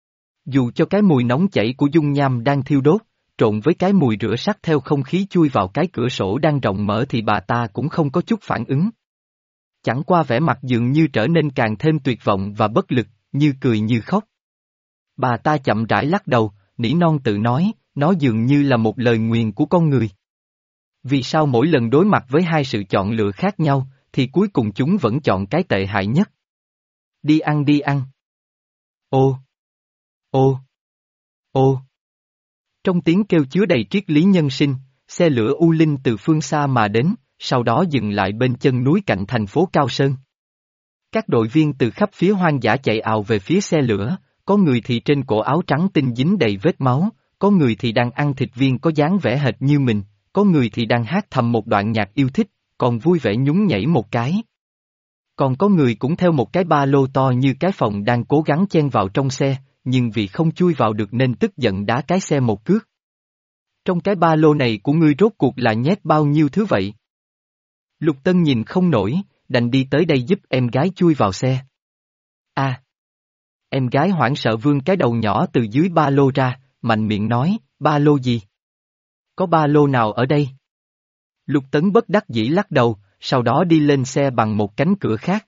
A: Dù cho cái mùi nóng chảy của dung nham đang thiêu đốt, trộn với cái mùi rửa sắt theo không khí chui vào cái cửa sổ đang rộng mở thì bà ta cũng không có chút phản ứng. Chẳng qua vẻ mặt dường như trở nên càng thêm tuyệt vọng và bất lực, như cười như khóc. Bà ta chậm rãi lắc đầu, nỉ non tự nói, nó dường như là một lời nguyền của con người. Vì sao mỗi lần đối mặt với hai sự chọn lựa khác nhau, thì cuối cùng chúng vẫn chọn cái tệ hại nhất? Đi ăn đi ăn. Ô! Ô! Ô! Trong tiếng kêu chứa đầy triết lý nhân sinh, xe lửa U Linh từ phương xa mà đến, sau đó dừng lại bên chân núi cạnh thành phố Cao Sơn. Các đội viên từ khắp phía hoang dã chạy ào về phía xe lửa, có người thì trên cổ áo trắng tinh dính đầy vết máu, có người thì đang ăn thịt viên có dáng vẻ hệt như mình, có người thì đang hát thầm một đoạn nhạc yêu thích, còn vui vẻ nhún nhảy một cái. Còn có người cũng theo một cái ba lô to như cái phòng đang cố gắng chen vào trong xe, nhưng vì không chui vào được nên tức giận đá cái xe một cước. Trong cái ba lô này của ngươi rốt cuộc là nhét bao nhiêu thứ vậy? Lục Tân nhìn không nổi, đành đi tới đây giúp em gái chui vào xe. A! Em gái hoảng sợ vươn cái đầu nhỏ từ dưới ba lô ra, mạnh miệng nói, ba lô gì? Có ba lô nào ở đây? Lục Tấn bất đắc dĩ lắc đầu, sau đó đi lên xe bằng một cánh cửa khác.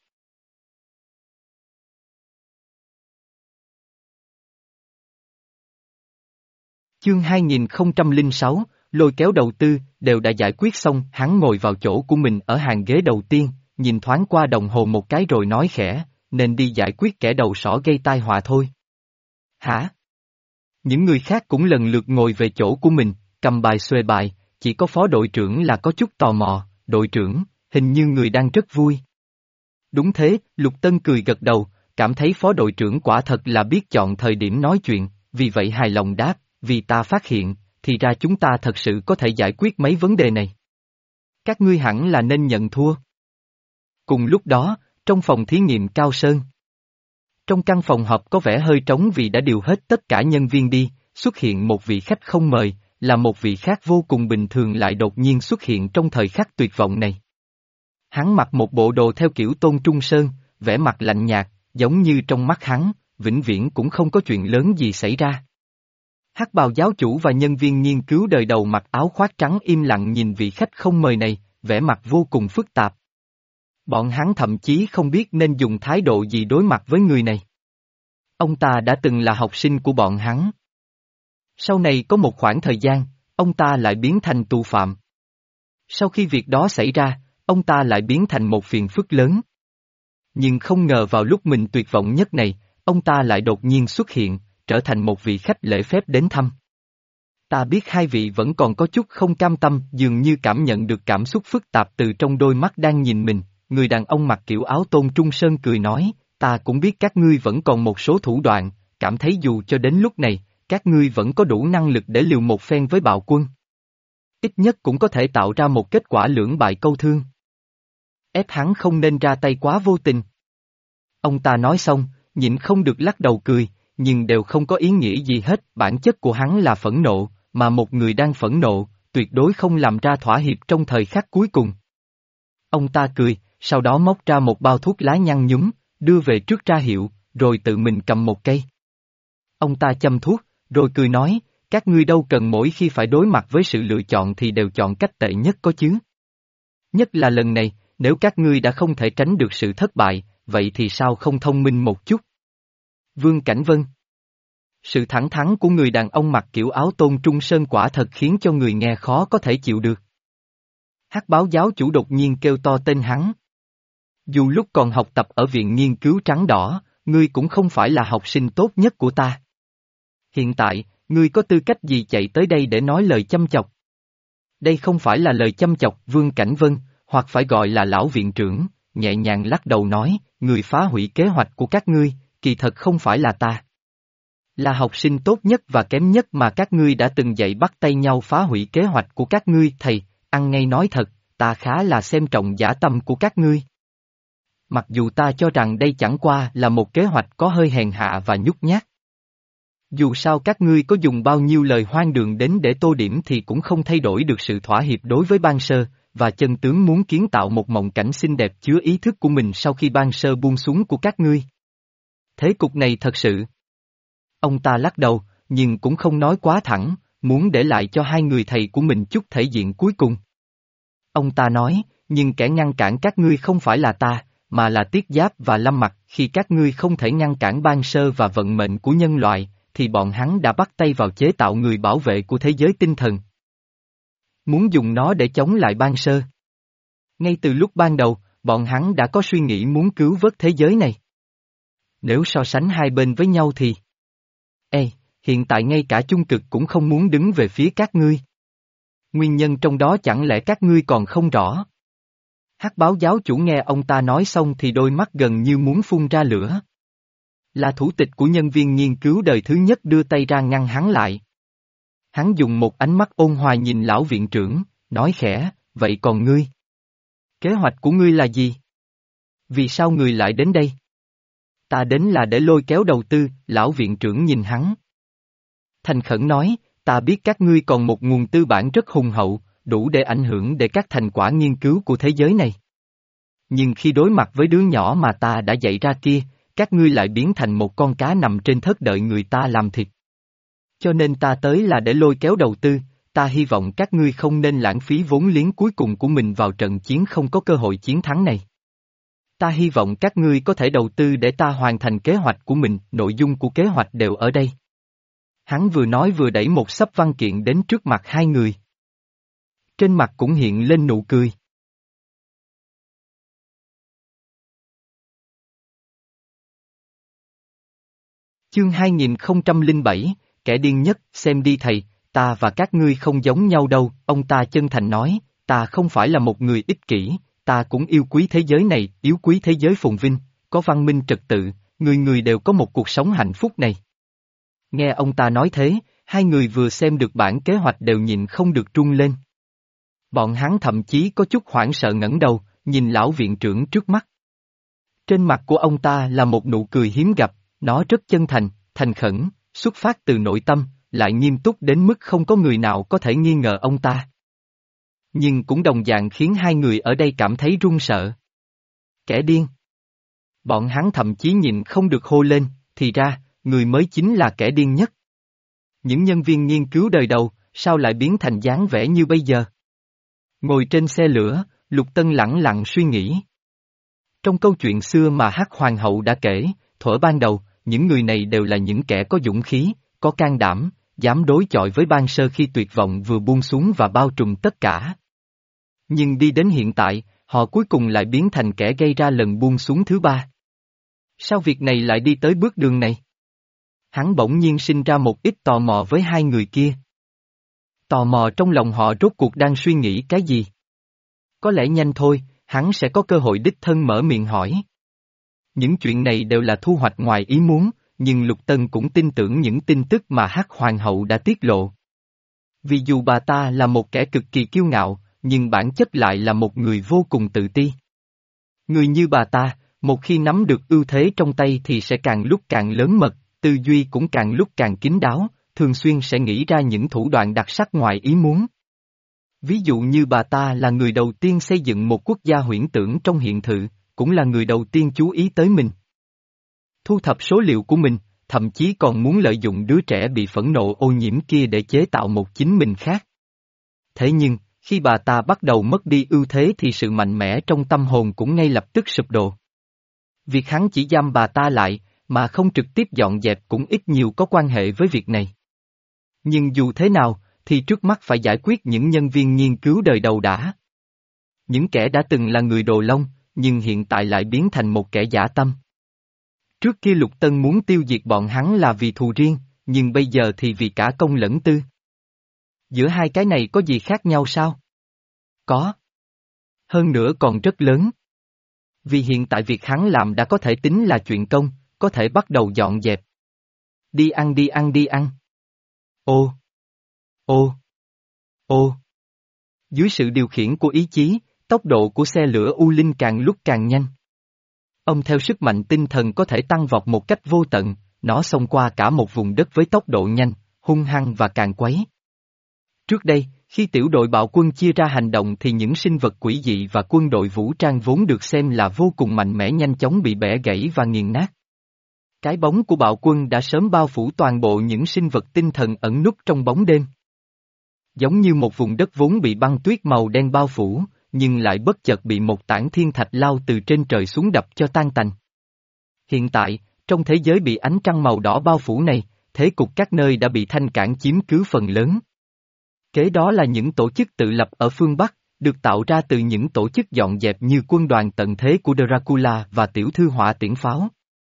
A: Chương hai nghìn không trăm lẻ sáu, lôi kéo đầu tư, đều đã giải quyết xong, hắn ngồi vào chỗ của mình ở hàng ghế đầu tiên, nhìn thoáng qua đồng hồ một cái rồi nói khẽ, nên đi giải quyết kẻ đầu sỏ gây tai họa thôi. Hả? Những người khác cũng lần lượt ngồi về chỗ của mình, cầm bài xuề bài, chỉ có phó đội trưởng là có chút tò mò, đội trưởng, hình như người đang rất vui. Đúng thế, Lục Tân cười gật đầu, cảm thấy phó đội trưởng quả thật là biết chọn thời điểm nói chuyện, vì vậy hài lòng đáp, vì ta phát hiện, thì ra chúng ta thật sự có thể giải quyết mấy vấn đề này. Các ngươi hẳn là nên nhận thua. Cùng lúc đó, trong phòng thí nghiệm Cao Sơn. Trong căn phòng họp có vẻ hơi trống vì đã điều hết tất cả nhân viên đi, xuất hiện một vị khách không mời, là một vị khác vô cùng bình thường lại đột nhiên xuất hiện trong thời khắc tuyệt vọng này. Hắn mặc một bộ đồ theo kiểu Tôn Trung Sơn, vẻ mặt lạnh nhạt, giống như trong mắt hắn, vĩnh viễn cũng không có chuyện lớn gì xảy ra. Hắc bào giáo chủ và nhân viên nghiên cứu đời đầu mặc áo khoác trắng im lặng nhìn vị khách không mời này, vẻ mặt vô cùng phức tạp. Bọn hắn thậm chí không biết nên dùng thái độ gì đối mặt với người này. Ông ta đã từng là học sinh của bọn hắn. Sau này có một khoảng thời gian, ông ta lại biến thành tù phạm. Sau khi việc đó xảy ra, ông ta lại biến thành một phiền phức lớn. Nhưng không ngờ vào lúc mình tuyệt vọng nhất này, ông ta lại đột nhiên xuất hiện, trở thành một vị khách lễ phép đến thăm. Ta biết hai vị vẫn còn có chút không cam tâm, dường như cảm nhận được cảm xúc phức tạp từ trong đôi mắt đang nhìn mình. Người đàn ông mặc kiểu áo Tôn Trung Sơn cười nói, ta cũng biết các ngươi vẫn còn một số thủ đoạn, cảm thấy dù cho đến lúc này, các ngươi vẫn có đủ năng lực để liều một phen với bạo quân. Ít nhất cũng có thể tạo ra một kết quả lưỡng bại câu thương. Ép hắn không nên ra tay quá vô tình. Ông ta nói xong, nhịn không được lắc đầu cười, nhưng đều không có ý nghĩa gì hết, bản chất của hắn là phẫn nộ, mà một người đang phẫn nộ, tuyệt đối không làm ra thỏa hiệp trong thời khắc cuối cùng. Ông ta cười, sau đó móc ra một bao thuốc lá nhăn nhúm, đưa về trước ra hiệu, rồi tự mình cầm một cây. Ông ta châm thuốc, rồi cười nói, các ngươi đâu cần mỗi khi phải đối mặt với sự lựa chọn thì đều chọn cách tệ nhất có chứ. Nhất là lần này, nếu các ngươi đã không thể tránh được sự thất bại, vậy thì sao không thông minh một chút? Vương Cảnh Vân. Sự thẳng thắn của người đàn ông mặc kiểu áo Tôn Trung Sơn quả thật khiến cho người nghe khó có thể chịu được. Hắc báo giáo chủ đột nhiên kêu to tên hắn. Dù lúc còn học tập ở viện nghiên cứu trắng đỏ, ngươi cũng không phải là học sinh tốt nhất của ta. Hiện tại, ngươi có tư cách gì chạy tới đây để nói lời châm chọc? Đây không phải là lời châm chọc, Vương Cảnh Vân, hoặc phải gọi là lão viện trưởng, nhẹ nhàng lắc đầu nói, người phá hủy kế hoạch của các ngươi, kỳ thật không phải là ta. Là học sinh tốt nhất và kém nhất mà các ngươi đã từng dạy bắt tay nhau phá hủy kế hoạch của các ngươi, thầy, ăn ngay nói thật, ta khá là xem trọng dã tâm của các ngươi. Mặc dù ta cho rằng đây chẳng qua là một kế hoạch có hơi hèn hạ và nhút nhát. Dù sao các ngươi có dùng bao nhiêu lời hoang đường đến để tô điểm thì cũng không thay đổi được sự thỏa hiệp đối với ban sơ, và chân tướng muốn kiến tạo một mộng cảnh xinh đẹp chứa ý thức của mình sau khi ban sơ buông xuống của các ngươi. Thế cục này thật sự. Ông ta lắc đầu, nhưng cũng không nói quá thẳng, muốn để lại cho hai người thầy của mình chút thể diện cuối cùng. Ông ta nói, nhưng kẻ ngăn cản các ngươi không phải là ta, mà là Tiết Giáp và Lâm Mặc, khi các ngươi không thể ngăn cản ban sơ và vận mệnh của nhân loại, thì bọn hắn đã bắt tay vào chế tạo người bảo vệ của thế giới tinh thần. Muốn dùng nó để chống lại ban sơ. Ngay từ lúc ban đầu, bọn hắn đã có suy nghĩ muốn cứu vớt thế giới này. Nếu so sánh hai bên với nhau thì Ê, hiện tại ngay cả chung cực cũng không muốn đứng về phía các ngươi. Nguyên nhân trong đó chẳng lẽ các ngươi còn không rõ? Hắc báo giáo chủ nghe ông ta nói xong thì đôi mắt gần như muốn phun ra lửa. Là thủ tịch của nhân viên nghiên cứu đời thứ nhất đưa tay ra ngăn hắn lại. Hắn dùng một ánh mắt ôn hòa nhìn lão viện trưởng, nói khẽ, vậy còn ngươi? Kế hoạch của ngươi là gì? Vì sao ngươi lại đến đây? Ta đến là để lôi kéo đầu tư, lão viện trưởng nhìn hắn. Thành khẩn nói, ta biết các ngươi còn một nguồn tư bản rất hùng hậu, đủ để ảnh hưởng để các thành quả nghiên cứu của thế giới này. Nhưng khi đối mặt với đứa nhỏ mà ta đã dạy ra kia, các ngươi lại biến thành một con cá nằm trên thớt đợi người ta làm thịt. Cho nên ta tới là để lôi kéo đầu tư, ta hy vọng các ngươi không nên lãng phí vốn liếng cuối cùng của mình vào trận chiến không có cơ hội chiến thắng này. Ta hy vọng các ngươi có thể đầu tư để ta hoàn thành kế hoạch của mình, nội dung của kế hoạch đều ở đây. Hắn vừa nói vừa đẩy một xấp văn kiện đến trước mặt hai người. Trên mặt cũng hiện lên nụ cười. Chương hai nghìn không trăm lẻ bảy, kẻ điên nhất, xem đi thầy, ta và các ngươi không giống nhau đâu, ông ta chân thành nói, ta không phải là một người ích kỷ, ta cũng yêu quý thế giới này, yêu quý thế giới phồn vinh, có văn minh trật tự, người người đều có một cuộc sống hạnh phúc này. Nghe ông ta nói thế, hai người vừa xem được bản kế hoạch đều nhìn không được run lên. Bọn hắn thậm chí có chút hoảng sợ ngẩng đầu, nhìn lão viện trưởng trước mắt. Trên mặt của ông ta là một nụ cười hiếm gặp, nó rất chân thành, thành khẩn, xuất phát từ nội tâm, lại nghiêm túc đến mức không có người nào có thể nghi ngờ ông ta. Nhưng cũng đồng dạng khiến hai người ở đây cảm thấy run sợ. Kẻ điên. Bọn hắn thậm chí nhìn không được hô lên, thì ra, người mới chính là kẻ điên nhất. Những nhân viên nghiên cứu đời đầu, sao lại biến thành dáng vẻ như bây giờ? Ngồi trên xe lửa, Lục Tân lẳng lặng suy nghĩ. Trong câu chuyện xưa mà Hắc Hoàng hậu đã kể, thuở ban đầu, những người này đều là những kẻ có dũng khí, có can đảm, dám đối chọi với ban sơ khi tuyệt vọng vừa buông xuống và bao trùm tất cả. Nhưng đi đến hiện tại, họ cuối cùng lại biến thành kẻ gây ra lần buông xuống thứ ba. Sao việc này lại đi tới bước đường này? Hắn bỗng nhiên sinh ra một ít tò mò với hai người kia. Tò mò trong lòng họ rốt cuộc đang suy nghĩ cái gì? Có lẽ nhanh thôi, hắn sẽ có cơ hội đích thân mở miệng hỏi. Những chuyện này đều là thu hoạch ngoài ý muốn, nhưng Lục Tân cũng tin tưởng những tin tức mà Hắc Hoàng hậu đã tiết lộ. Vì dù bà ta là một kẻ cực kỳ kiêu ngạo, nhưng bản chất lại là một người vô cùng tự ti. Người như bà ta, một khi nắm được ưu thế trong tay thì sẽ càng lúc càng lớn mật, tư duy cũng càng lúc càng kín đáo, thường xuyên sẽ nghĩ ra những thủ đoạn đặc sắc ngoài ý muốn. Ví dụ như bà ta là người đầu tiên xây dựng một quốc gia huyễn tưởng trong hiện thực, cũng là người đầu tiên chú ý tới mình. Thu thập số liệu của mình, thậm chí còn muốn lợi dụng đứa trẻ bị phẫn nộ ô nhiễm kia để chế tạo một chính mình khác. Thế nhưng, khi bà ta bắt đầu mất đi ưu thế thì sự mạnh mẽ trong tâm hồn cũng ngay lập tức sụp đổ. Việc hắn chỉ giam bà ta lại, mà không trực tiếp dọn dẹp cũng ít nhiều có quan hệ với việc này. Nhưng dù thế nào, thì trước mắt phải giải quyết những nhân viên nghiên cứu đời đầu đã. Những kẻ đã từng là người Đồ Long, nhưng hiện tại lại biến thành một kẻ dã tâm. Trước kia Lục Tân muốn tiêu diệt bọn hắn là vì thù riêng, nhưng bây giờ thì vì cả công lẫn tư. Giữa hai cái này có gì khác nhau sao? Có. Hơn nữa còn rất lớn. Vì hiện tại việc hắn làm đã có thể tính là chuyện công, có thể bắt đầu dọn dẹp. Đi ăn đi ăn đi ăn. Ô. Ô. Ô. Dưới sự điều khiển của ý chí, tốc độ của xe lửa U Linh càng lúc càng nhanh. Ông theo sức mạnh tinh thần có thể tăng vọt một cách vô tận, nó xông qua cả một vùng đất với tốc độ nhanh, hung hăng và càng quấy. Trước đây, khi tiểu đội bạo quân chia ra hành động thì những sinh vật quỷ dị và quân đội vũ trang vốn được xem là vô cùng mạnh mẽ nhanh chóng bị bẻ gãy và nghiền nát. Cái bóng của bạo quân đã sớm bao phủ toàn bộ những sinh vật tinh thần ẩn núp trong bóng đêm. Giống như một vùng đất vốn bị băng tuyết màu đen bao phủ, nhưng lại bất chợt bị một tảng thiên thạch lao từ trên trời xuống đập cho tan tành. Hiện tại, trong thế giới bị ánh trăng màu đỏ bao phủ này, thế cục các nơi đã bị thanh cảng chiếm cứ phần lớn. Kế đó là những tổ chức tự lập ở phương Bắc, được tạo ra từ những tổ chức dọn dẹp như quân đoàn tận thế của Dracula và tiểu thư hỏa tiễn pháo.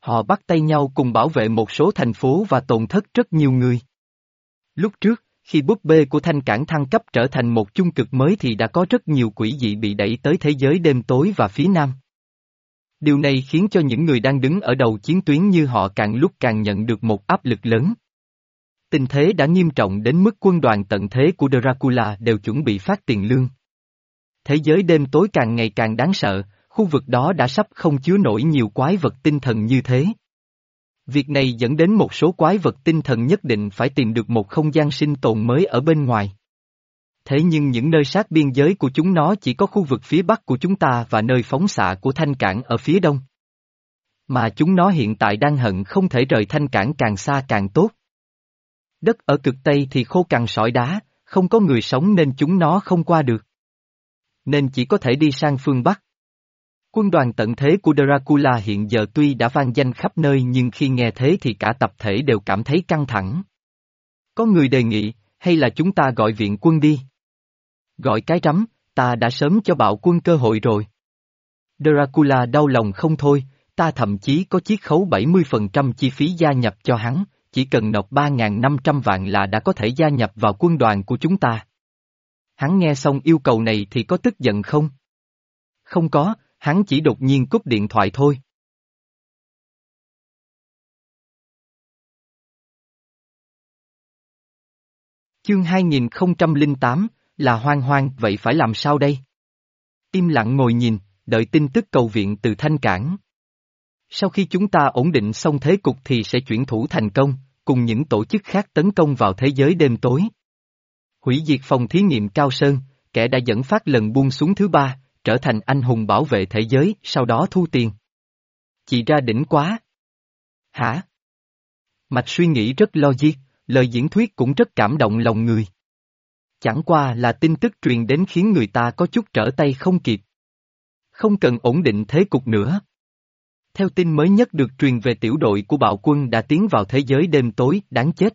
A: Họ bắt tay nhau cùng bảo vệ một số thành phố và tổn thất rất nhiều người. Lúc trước, khi búp bê của Thanh Cảng thăng cấp trở thành một chung cực mới thì đã có rất nhiều quỷ dị bị đẩy tới thế giới đêm tối và phía nam. Điều này khiến cho những người đang đứng ở đầu chiến tuyến như họ càng lúc càng nhận được một áp lực lớn. Tình thế đã nghiêm trọng đến mức quân đoàn tận thế của Dracula đều chuẩn bị phát tiền lương. Thế giới đêm tối càng ngày càng đáng sợ, khu vực đó đã sắp không chứa nổi nhiều quái vật tinh thần như thế. Việc này dẫn đến một số quái vật tinh thần nhất định phải tìm được một không gian sinh tồn mới ở bên ngoài. Thế nhưng những nơi sát biên giới của chúng nó chỉ có khu vực phía bắc của chúng ta và nơi phóng xạ của Thanh Cảng ở phía đông. Mà chúng nó hiện tại đang hận không thể rời Thanh Cảng càng xa càng tốt. Đất ở cực Tây thì khô cằn sỏi đá, không có người sống nên chúng nó không qua được. Nên chỉ có thể đi sang phương Bắc. Quân đoàn tận thế của Dracula hiện giờ tuy đã vang danh khắp nơi nhưng khi nghe thế thì cả tập thể đều cảm thấy căng thẳng. Có người đề nghị, hay là chúng ta gọi viện quân đi. Gọi cái rắm, ta đã sớm cho bạo quân cơ hội rồi. Dracula đau lòng không thôi, ta thậm chí có chiết khấu bảy mươi phần trăm chi phí gia nhập cho hắn, chỉ cần nộp ba nghìn năm trăm vạn là đã có thể gia nhập vào quân đoàn của chúng ta. Hắn nghe xong yêu cầu này thì có tức giận không? Không có, hắn chỉ đột nhiên cúp điện thoại thôi. Chương hai nghìn không trăm lẻ tám, là Hoang Hoang, vậy phải làm sao đây? Im lặng ngồi nhìn, đợi tin tức cầu viện từ Thanh Cảng. Sau khi chúng ta ổn định xong thế cục thì sẽ chuyển thủ thành công, cùng những tổ chức khác tấn công vào thế giới đêm tối. Hủy diệt phòng thí nghiệm Cao Sơn, kẻ đã dẫn phát lần buông xuống thứ ba, trở thành anh hùng bảo vệ thế giới, sau đó thu tiền. Chị ra đỉnh quá. Hả? Mạch suy nghĩ rất logic, lời diễn thuyết cũng rất cảm động lòng người. Chẳng qua là tin tức truyền đến khiến người ta có chút trở tay không kịp. Không cần ổn định thế cục nữa. Theo tin mới nhất được truyền về tiểu đội của bạo quân đã tiến vào thế giới đêm tối, đáng chết.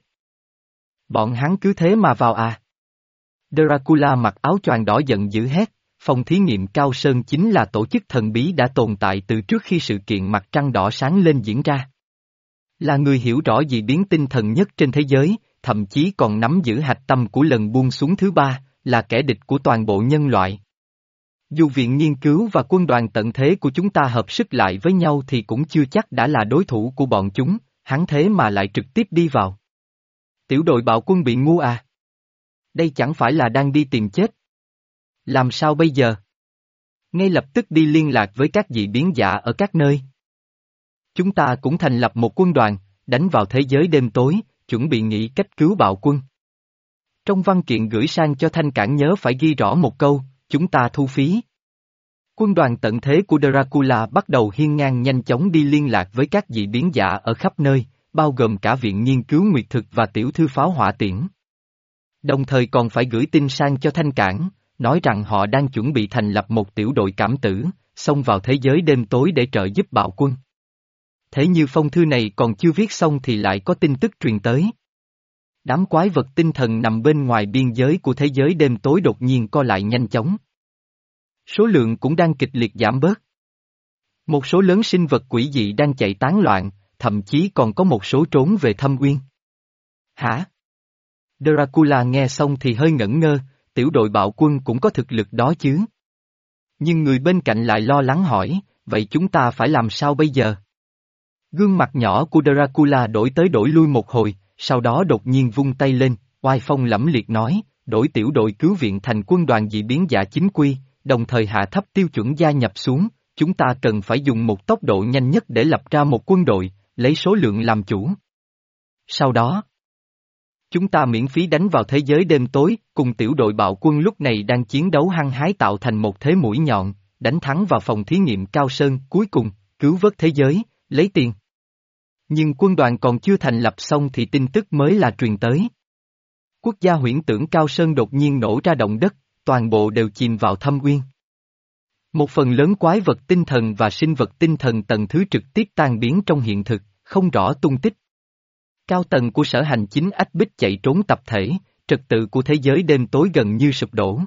A: Bọn hắn cứ thế mà vào à? Dracula mặc áo choàng đỏ giận dữ hét, phòng thí nghiệm Cao Sơn chính là tổ chức thần bí đã tồn tại từ trước khi sự kiện mặt trăng đỏ sáng lên diễn ra. Là người hiểu rõ dị biến tinh thần nhất trên thế giới, thậm chí còn nắm giữ hạch tâm của lần buông xuống thứ ba, là kẻ địch của toàn bộ nhân loại. Dù viện nghiên cứu và quân đoàn tận thế của chúng ta hợp sức lại với nhau thì cũng chưa chắc đã là đối thủ của bọn chúng, hắn thế mà lại trực tiếp đi vào. Tiểu đội bạo quân bị ngu à? Đây chẳng phải là đang đi tìm chết. Làm sao bây giờ? Ngay lập tức đi liên lạc với các dị biến giả ở các nơi. Chúng ta cũng thành lập một quân đoàn, đánh vào thế giới đêm tối, chuẩn bị nghĩ cách cứu bạo quân. Trong văn kiện gửi sang cho Thanh Cảng nhớ phải ghi rõ một câu, chúng ta thu phí. Quân đoàn tận thế của Dracula bắt đầu hiên ngang nhanh chóng đi liên lạc với các dị biến giả ở khắp nơi, bao gồm cả viện nghiên cứu nguyệt thực và tiểu thư pháo hỏa tiễn. Đồng thời còn phải gửi tin sang cho Thanh Cảng, nói rằng họ đang chuẩn bị thành lập một tiểu đội cảm tử, xông vào thế giới đêm tối để trợ giúp bạo quân. Thế như phong thư này còn chưa viết xong thì lại có tin tức truyền tới. Đám quái vật tinh thần nằm bên ngoài biên giới của thế giới đêm tối đột nhiên co lại nhanh chóng. Số lượng cũng đang kịch liệt giảm bớt. Một số lớn sinh vật quỷ dị đang chạy tán loạn, thậm chí còn có một số trốn về thâm uyên. Hả? Dracula nghe xong thì hơi ngẩn ngơ, tiểu đội bạo quân cũng có thực lực đó chứ. Nhưng người bên cạnh lại lo lắng hỏi, vậy chúng ta phải làm sao bây giờ? Gương mặt nhỏ của Dracula đổi tới đổi lui một hồi, sau đó đột nhiên vung tay lên, oai phong lẫm liệt nói, đổi tiểu đội cứu viện thành quân đoàn dị biến giả chính quy, đồng thời hạ thấp tiêu chuẩn gia nhập xuống, chúng ta cần phải dùng một tốc độ nhanh nhất để lập ra một quân đội, lấy số lượng làm chủ. Sau đó, chúng ta miễn phí đánh vào thế giới đêm tối, cùng tiểu đội bạo quân lúc này đang chiến đấu hăng hái tạo thành một thế mũi nhọn, đánh thắng vào phòng thí nghiệm Cao Sơn, cuối cùng, cứu vớt thế giới, lấy tiền. Nhưng quân đoàn còn chưa thành lập xong thì tin tức mới là truyền tới. Quốc gia huyễn tưởng Cao Sơn đột nhiên nổ ra động đất, toàn bộ đều chìm vào thâm uyên. Một phần lớn quái vật tinh thần và sinh vật tinh thần tầng thứ trực tiếp tan biến trong hiện thực, không rõ tung tích. Cao tầng của sở hành chính ách bích chạy trốn tập thể, trật tự của thế giới đêm tối gần như sụp đổ.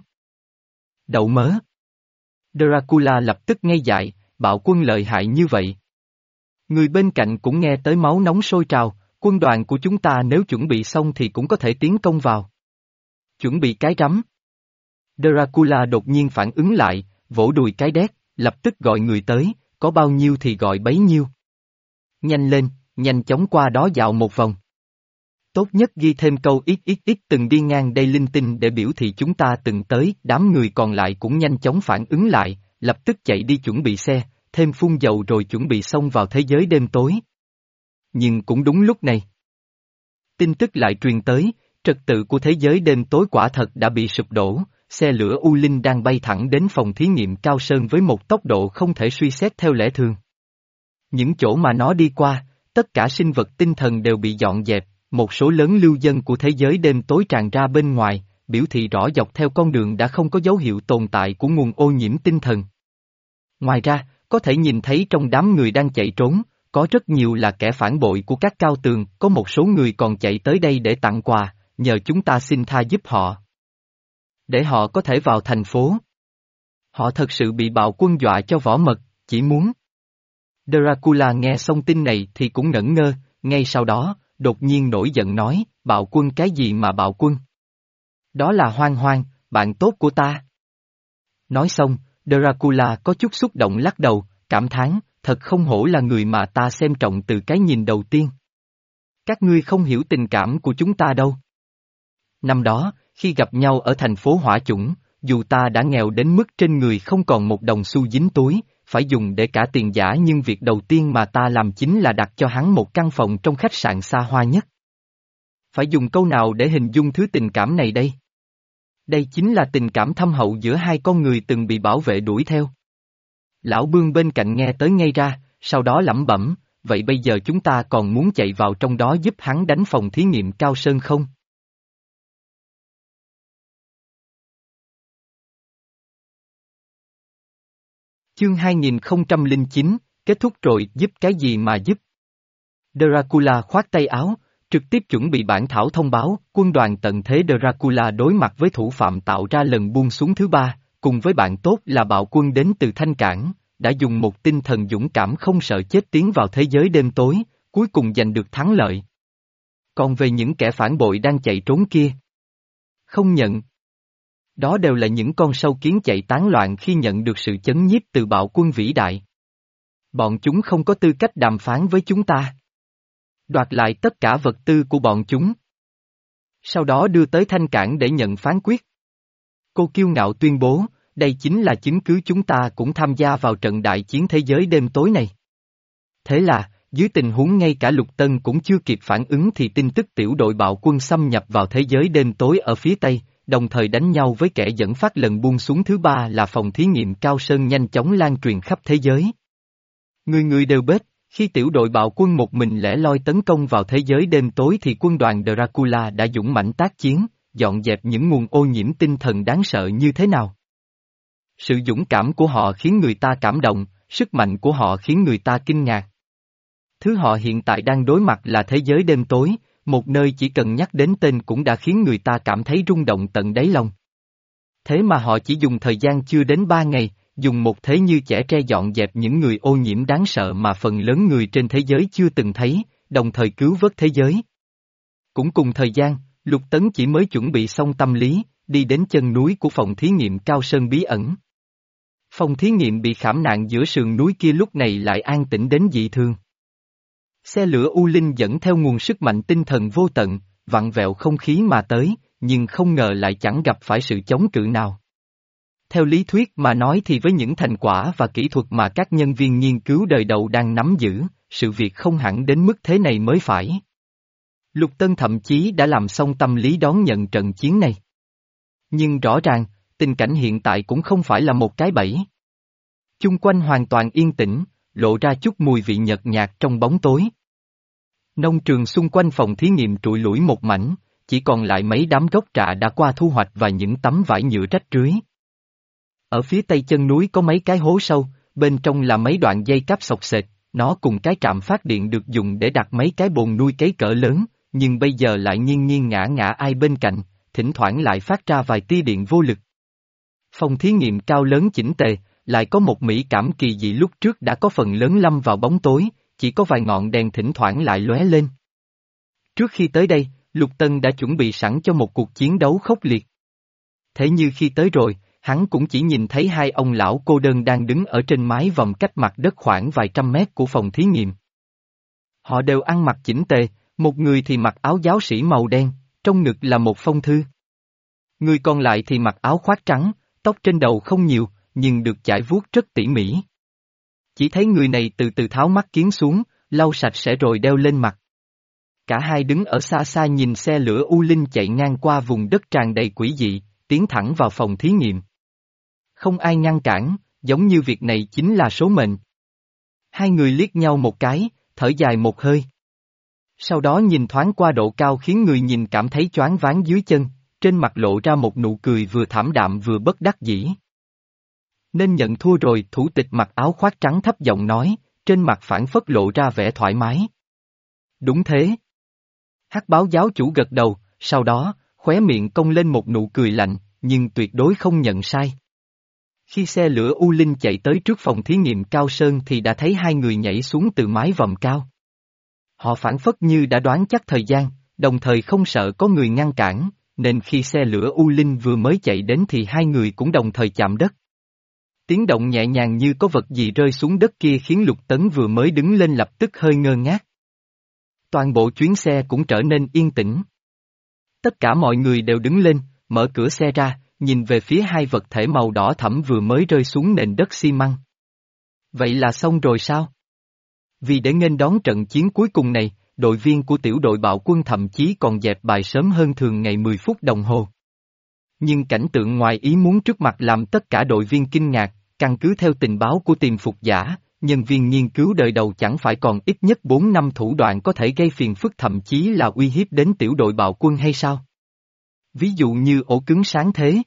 A: Đậu mớ. Dracula lập tức ngây dại, bạo quân lợi hại như vậy. Người bên cạnh cũng nghe tới máu nóng sôi trào, quân đoàn của chúng ta nếu chuẩn bị xong thì cũng có thể tiến công vào. Chuẩn bị cái rắm. Dracula đột nhiên phản ứng lại, vỗ đùi cái đét, lập tức gọi người tới, có bao nhiêu thì gọi bấy nhiêu. Nhanh lên, nhanh chóng qua đó dạo một vòng. Tốt nhất ghi thêm câu ít ít ít từng đi ngang đây linh tinh để biểu thị chúng ta từng tới, đám người còn lại cũng nhanh chóng phản ứng lại, lập tức chạy đi chuẩn bị xe, thêm phun dầu rồi chuẩn bị xông vào thế giới đêm tối. Nhưng cũng đúng lúc này. Tin tức lại truyền tới, trật tự của thế giới đêm tối quả thật đã bị sụp đổ, xe lửa U Linh đang bay thẳng đến phòng thí nghiệm Cao Sơn với một tốc độ không thể suy xét theo lẽ thường. Những chỗ mà nó đi qua, tất cả sinh vật tinh thần đều bị dọn dẹp, một số lớn lưu dân của thế giới đêm tối tràn ra bên ngoài, biểu thị rõ dọc theo con đường đã không có dấu hiệu tồn tại của nguồn ô nhiễm tinh thần. Ngoài ra, có thể nhìn thấy trong đám người đang chạy trốn, có rất nhiều là kẻ phản bội của các cao tường, có một số người còn chạy tới đây để tặng quà, nhờ chúng ta xin tha giúp họ. Để họ có thể vào thành phố. Họ thật sự bị bạo quân dọa cho võ mật, chỉ muốn. Dracula nghe xong tin này thì cũng ngẩn ngơ, ngay sau đó, đột nhiên nổi giận nói, bạo quân cái gì mà bạo quân? Đó là Hoang Hoang, bạn tốt của ta. Nói xong, Dracula có chút xúc động lắc đầu, cảm thán, thật không hổ là người mà ta xem trọng từ cái nhìn đầu tiên. Các ngươi không hiểu tình cảm của chúng ta đâu. Năm đó, khi gặp nhau ở thành phố Hỏa Chủng, dù ta đã nghèo đến mức trên người không còn một đồng xu dính túi, phải dùng để cả tiền giả nhưng việc đầu tiên mà ta làm chính là đặt cho hắn một căn phòng trong khách sạn xa hoa nhất. Phải dùng câu nào để hình dung thứ tình cảm này đây? Đây chính là tình cảm thâm hậu giữa hai con người từng bị bảo vệ đuổi theo. Lão Bương bên cạnh nghe tới ngay ra, sau đó lẩm bẩm, vậy bây giờ chúng ta còn muốn chạy vào trong đó giúp hắn đánh phòng thí nghiệm Cao Sơn không? Chương hai nghìn không trăm lẻ chín, kết thúc rồi, giúp cái gì mà giúp? Dracula khoát tay áo, trực tiếp chuẩn bị bản thảo thông báo, quân đoàn tận thế Dracula đối mặt với thủ phạm tạo ra lần buông xuống thứ ba, cùng với bạn tốt là bạo quân đến từ Thanh Cảng, đã dùng một tinh thần dũng cảm không sợ chết tiến vào thế giới đêm tối, cuối cùng giành được thắng lợi. Còn về những kẻ phản bội đang chạy trốn kia, không nhận. Đó đều là những con sâu kiến chạy tán loạn khi nhận được sự chấn nhiếp từ bạo quân vĩ đại. Bọn chúng không có tư cách đàm phán với chúng ta. Đoạt lại tất cả vật tư của bọn chúng. Sau đó đưa tới Thanh Cảng để nhận phán quyết. Cô kiêu ngạo tuyên bố, đây chính là chứng cứ chúng ta cũng tham gia vào trận đại chiến thế giới đêm tối này. Thế là, dưới tình huống ngay cả Lục Tân cũng chưa kịp phản ứng thì tin tức tiểu đội bạo quân xâm nhập vào thế giới đêm tối ở phía Tây, đồng thời đánh nhau với kẻ dẫn phát lần buông xuống thứ ba là phòng thí nghiệm Cao Sơn nhanh chóng lan truyền khắp thế giới. Người người đều biết, khi tiểu đội bạo quân một mình lẻ loi tấn công vào thế giới đêm tối thì quân đoàn Dracula đã dũng mãnh tác chiến, dọn dẹp những nguồn ô nhiễm tinh thần đáng sợ như thế nào. Sự dũng cảm của họ khiến người ta cảm động, sức mạnh của họ khiến người ta kinh ngạc. Thứ họ hiện tại đang đối mặt là thế giới đêm tối, một nơi chỉ cần nhắc đến tên cũng đã khiến người ta cảm thấy rung động tận đáy lòng. Thế mà họ chỉ dùng thời gian chưa đến ba ngày, dùng một thế như chẻ tre dọn dẹp những người ô nhiễm đáng sợ mà phần lớn người trên thế giới chưa từng thấy, đồng thời cứu vớt thế giới. Cũng cùng thời gian, Lục Tấn chỉ mới chuẩn bị xong tâm lý, đi đến chân núi của phòng thí nghiệm Cao Sơn bí ẩn. Phòng thí nghiệm bị khảm nạn giữa sườn núi kia lúc này lại an tĩnh đến dị thường. Xe lửa U Linh dẫn theo nguồn sức mạnh tinh thần vô tận, vặn vẹo không khí mà tới, nhưng không ngờ lại chẳng gặp phải sự chống cự nào. Theo lý thuyết mà nói thì với những thành quả và kỹ thuật mà các nhân viên nghiên cứu đời đầu đang nắm giữ, sự việc không hẳn đến mức thế này mới phải. Lục Tân thậm chí đã làm xong tâm lý đón nhận trận chiến này. Nhưng rõ ràng, tình cảnh hiện tại cũng không phải là một cái bẫy. Chung quanh hoàn toàn yên tĩnh, lộ ra chút mùi vị nhợt nhạt trong bóng tối. Nông trường xung quanh phòng thí nghiệm trụi lủi một mảnh, chỉ còn lại mấy đám gốc trà đã qua thu hoạch và những tấm vải nhựa rách rưới. Ở phía tây chân núi có mấy cái hố sâu, bên trong là mấy đoạn dây cáp xộc xệch, nó cùng cái trạm phát điện được dùng để đặt mấy cái bồn nuôi cấy cỡ lớn, nhưng bây giờ lại nghiêng nghiêng ngã ngã ai bên cạnh, thỉnh thoảng lại phát ra vài tia điện vô lực. Phòng thí nghiệm cao lớn chỉnh tề, lại có một mỹ cảm kỳ dị lúc trước đã có phần lớn lâm vào bóng tối, chỉ có vài ngọn đèn thỉnh thoảng lại lóe lên. Trước khi tới đây, Lục Tân đã chuẩn bị sẵn cho một cuộc chiến đấu khốc liệt. Thế như khi tới rồi, hắn cũng chỉ nhìn thấy hai ông lão cô đơn đang đứng ở trên mái vòm cách mặt đất khoảng vài trăm mét của phòng thí nghiệm. Họ đều ăn mặc chỉnh tề, một người thì mặc áo giáo sĩ màu đen, trong ngực là một phong thư. Người còn lại thì mặc áo khoác trắng, tóc trên đầu không nhiều, nhưng được chải vuốt rất tỉ mỉ. Chỉ thấy người này từ từ tháo mắt kiếng xuống, lau sạch sẽ rồi đeo lên mặt. Cả hai đứng ở xa xa nhìn xe lửa U Linh chạy ngang qua vùng đất tràn đầy quỷ dị, tiến thẳng vào phòng thí nghiệm. Không ai ngăn cản, giống như việc này chính là số mệnh. Hai người liếc nhau một cái, thở dài một hơi. Sau đó nhìn thoáng qua độ cao khiến người nhìn cảm thấy choáng váng dưới chân, trên mặt lộ ra một nụ cười vừa thảm đạm vừa bất đắc dĩ. Nên nhận thua rồi, thủ tịch mặc áo khoác trắng thấp giọng nói, trên mặt phảng phất lộ ra vẻ thoải mái. Đúng thế. Hắc báo giáo chủ gật đầu, sau đó, khóe miệng cong lên một nụ cười lạnh, nhưng tuyệt đối không nhận sai. Khi xe lửa U Linh chạy tới trước phòng thí nghiệm Cao Sơn thì đã thấy hai người nhảy xuống từ mái vòm cao. Họ phảng phất như đã đoán chắc thời gian, đồng thời không sợ có người ngăn cản, nên khi xe lửa U Linh vừa mới chạy đến thì hai người cũng đồng thời chạm đất. Tiếng động nhẹ nhàng như có vật gì rơi xuống đất kia khiến Lục Tấn vừa mới đứng lên lập tức hơi ngơ ngác. Toàn bộ chuyến xe cũng trở nên yên tĩnh. Tất cả mọi người đều đứng lên, mở cửa xe ra, nhìn về phía hai vật thể màu đỏ thẫm vừa mới rơi xuống nền đất xi măng. Vậy là xong rồi sao? Vì để nghênh đón trận chiến cuối cùng này, đội viên của tiểu đội bạo quân thậm chí còn dẹp bài sớm hơn thường ngày mười phút đồng hồ. Nhưng cảnh tượng ngoài ý muốn trước mặt làm tất cả đội viên kinh ngạc, căn cứ theo tình báo của tiềm phục giả, nhân viên nghiên cứu đời đầu chẳng phải còn ít nhất bốn năm thủ đoạn có thể gây phiền phức thậm chí là uy hiếp đến tiểu đội bạo quân hay sao? Ví dụ như ổ cứng sáng thế.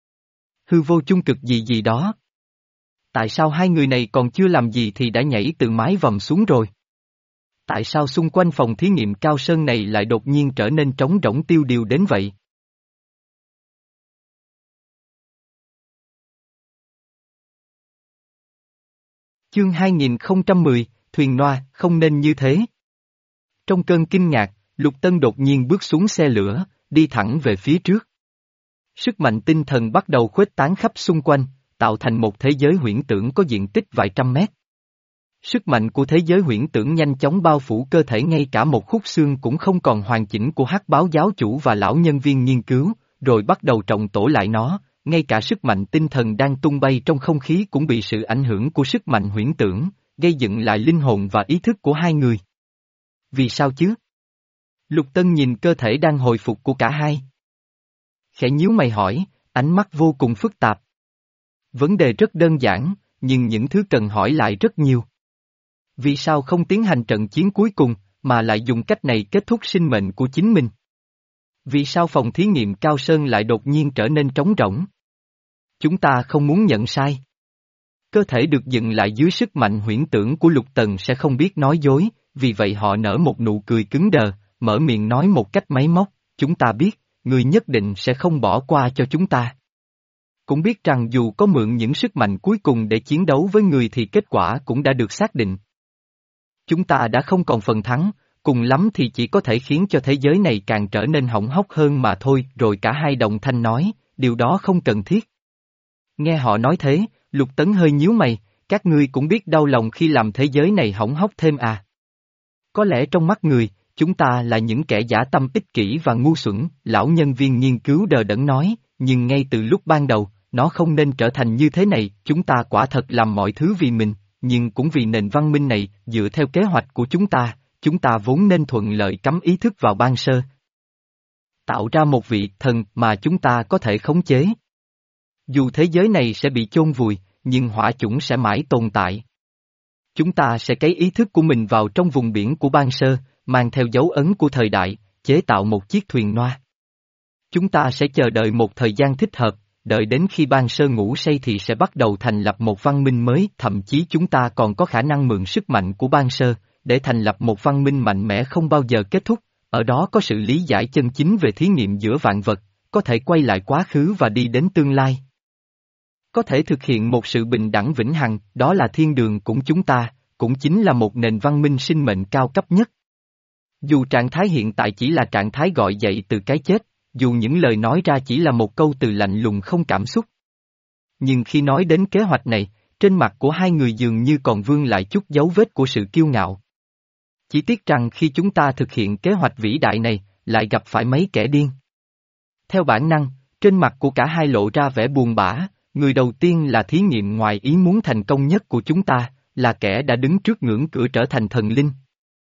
A: Hư vô chung cực gì gì đó. Tại sao hai người này còn chưa làm gì thì đã nhảy từ mái vòm xuống rồi? Tại sao xung quanh phòng thí nghiệm Cao Sơn này lại đột nhiên trở nên trống rỗng tiêu điều đến vậy? Chương hai nghìn không trăm mười, thuyền noa, không nên như thế. Trong cơn kinh ngạc, Lục Tân đột nhiên bước xuống xe lửa, đi thẳng về phía trước. Sức mạnh tinh thần bắt đầu khuếch tán khắp xung quanh, tạo thành một thế giới huyễn tưởng có diện tích vài trăm mét. Sức mạnh của thế giới huyễn tưởng nhanh chóng bao phủ cơ thể, ngay cả một khúc xương cũng không còn hoàn chỉnh của Hắc báo giáo chủ và lão nhân viên nghiên cứu, rồi bắt đầu trọng tổ lại nó, ngay cả sức mạnh tinh thần đang tung bay trong không khí cũng bị sự ảnh hưởng của sức mạnh huyễn tưởng, gây dựng lại linh hồn và ý thức của hai người. Vì sao chứ? Lục Tân nhìn cơ thể đang hồi phục của cả hai. Khẽ nhíu mày hỏi, ánh mắt vô cùng phức tạp. Vấn đề rất đơn giản, nhưng những thứ cần hỏi lại rất nhiều. Vì sao không tiến hành trận chiến cuối cùng, mà lại dùng cách này kết thúc sinh mệnh của chính mình? Vì sao phòng thí nghiệm Cao Sơn lại đột nhiên trở nên trống rỗng? Chúng ta không muốn nhận sai. Cơ thể được dựng lại dưới sức mạnh huyễn tưởng của Lục Tần sẽ không biết nói dối, vì vậy họ nở một nụ cười cứng đờ, mở miệng nói một cách máy móc, chúng ta biết, người nhất định sẽ không bỏ qua cho chúng ta. Cũng biết rằng dù có mượn những sức mạnh cuối cùng để chiến đấu với người thì kết quả cũng đã được xác định. Chúng ta đã không còn phần thắng, cùng lắm thì chỉ có thể khiến cho thế giới này càng trở nên hỏng hóc hơn mà thôi, rồi cả hai đồng thanh nói, điều đó không cần thiết. Nghe họ nói thế, Lục Tấn hơi nhíu mày, các ngươi cũng biết đau lòng khi làm thế giới này hỏng hóc thêm à. Có lẽ trong mắt người, chúng ta là những kẻ dã tâm ích kỷ và ngu xuẩn, lão nhân viên nghiên cứu đờ đẫn nói, nhưng ngay từ lúc ban đầu, nó không nên trở thành như thế này, chúng ta quả thật làm mọi thứ vì mình, nhưng cũng vì nền văn minh này, dựa theo kế hoạch của chúng ta, chúng ta vốn nên thuận lợi cắm ý thức vào ban sơ. Tạo ra một vị thần mà chúng ta có thể khống chế. Dù thế giới này sẽ bị chôn vùi, nhưng hỏa chủng sẽ mãi tồn tại. Chúng ta sẽ cấy ý thức của mình vào trong vùng biển của ban sơ, mang theo dấu ấn của thời đại, chế tạo một chiếc thuyền noa. Chúng ta sẽ chờ đợi một thời gian thích hợp, đợi đến khi ban sơ ngủ say thì sẽ bắt đầu thành lập một văn minh mới, thậm chí chúng ta còn có khả năng mượn sức mạnh của ban sơ, để thành lập một văn minh mạnh mẽ không bao giờ kết thúc, ở đó có sự lý giải chân chính về thí nghiệm giữa vạn vật, có thể quay lại quá khứ và đi đến tương lai. Có thể thực hiện một sự bình đẳng vĩnh hằng, đó là thiên đường của chúng ta, cũng chính là một nền văn minh sinh mệnh cao cấp nhất. Dù trạng thái hiện tại chỉ là trạng thái gọi dậy từ cái chết, dù những lời nói ra chỉ là một câu từ lạnh lùng không cảm xúc. Nhưng khi nói đến kế hoạch này, trên mặt của hai người dường như còn vương lại chút dấu vết của sự kiêu ngạo. Chỉ tiếc rằng khi chúng ta thực hiện kế hoạch vĩ đại này, lại gặp phải mấy kẻ điên. Theo bản năng, trên mặt của cả hai lộ ra vẻ buồn bã, người đầu tiên là thí nghiệm ngoài ý muốn thành công nhất của chúng ta, là kẻ đã đứng trước ngưỡng cửa trở thành thần linh.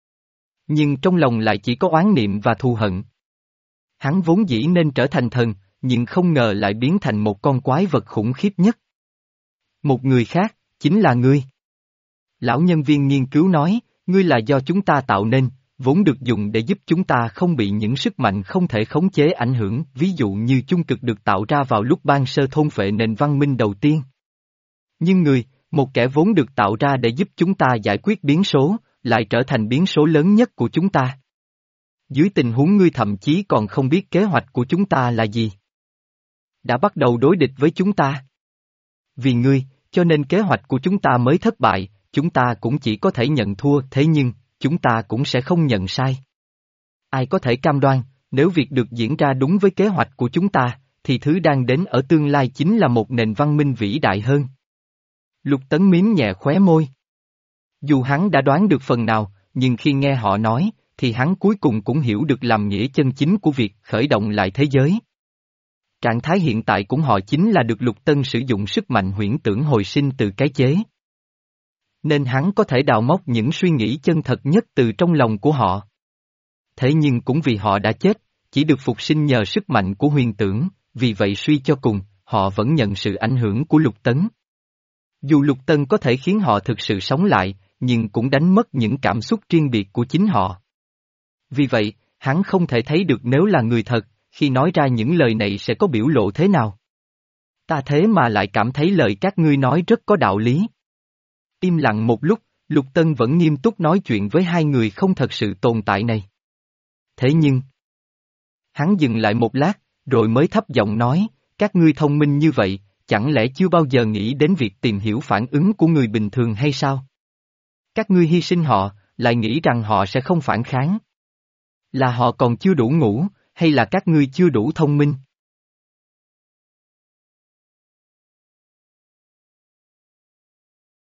A: Nhưng trong lòng lại chỉ có oán niệm và thù hận. Hắn vốn dĩ nên trở thành thần, nhưng không ngờ lại biến thành một con quái vật khủng khiếp nhất. Một người khác, chính là ngươi. Lão nhân viên nghiên cứu nói, ngươi là do chúng ta tạo nên, vốn được dùng để giúp chúng ta không bị những sức mạnh không thể khống chế ảnh hưởng, ví dụ như chung cực được tạo ra vào lúc ban sơ thôn phệ nền văn minh đầu tiên. Nhưng người, một kẻ vốn được tạo ra để giúp chúng ta giải quyết biến số, lại trở thành biến số lớn nhất của chúng ta. Dưới tình huống ngươi thậm chí còn không biết kế hoạch của chúng ta là gì. Đã bắt đầu đối địch với chúng ta. Vì ngươi, cho nên kế hoạch của chúng ta mới thất bại, chúng ta cũng chỉ có thể nhận thua, thế nhưng, chúng ta cũng sẽ không nhận sai. Ai có thể cam đoan, nếu việc được diễn ra đúng với kế hoạch của chúng ta, thì thứ đang đến ở tương lai chính là một nền văn minh vĩ đại hơn. Lục Tấn mím nhẹ khóe môi. Dù hắn đã đoán được phần nào, nhưng khi nghe họ nói, thì hắn cuối cùng cũng hiểu được làm nghĩa chân chính của việc khởi động lại thế giới. Trạng thái hiện tại của họ chính là được Lục Tân sử dụng sức mạnh huyễn tưởng hồi sinh từ cái chế. Nên hắn có thể đào móc những suy nghĩ chân thật nhất từ trong lòng của họ. Thế nhưng cũng vì họ đã chết, chỉ được phục sinh nhờ sức mạnh của huyền tưởng, vì vậy suy cho cùng, họ vẫn nhận sự ảnh hưởng của Lục Tấn. Dù Lục Tân có thể khiến họ thực sự sống lại, nhưng cũng đánh mất những cảm xúc riêng biệt của chính họ. Vì vậy, hắn không thể thấy được nếu là người thật, khi nói ra những lời này sẽ có biểu lộ thế nào. Ta thế mà lại cảm thấy lời các ngươi nói rất có đạo lý. Im lặng một lúc, Lục Tân vẫn nghiêm túc nói chuyện với hai người không thật sự tồn tại này. Thế nhưng... Hắn dừng lại một lát, rồi mới thấp giọng nói, các ngươi thông minh như vậy, chẳng lẽ chưa bao giờ nghĩ đến việc tìm hiểu phản ứng của người bình thường hay sao? Các ngươi hy sinh họ, lại nghĩ rằng họ sẽ không phản kháng. Là họ còn chưa đủ ngủ, hay là các ngươi chưa đủ thông minh?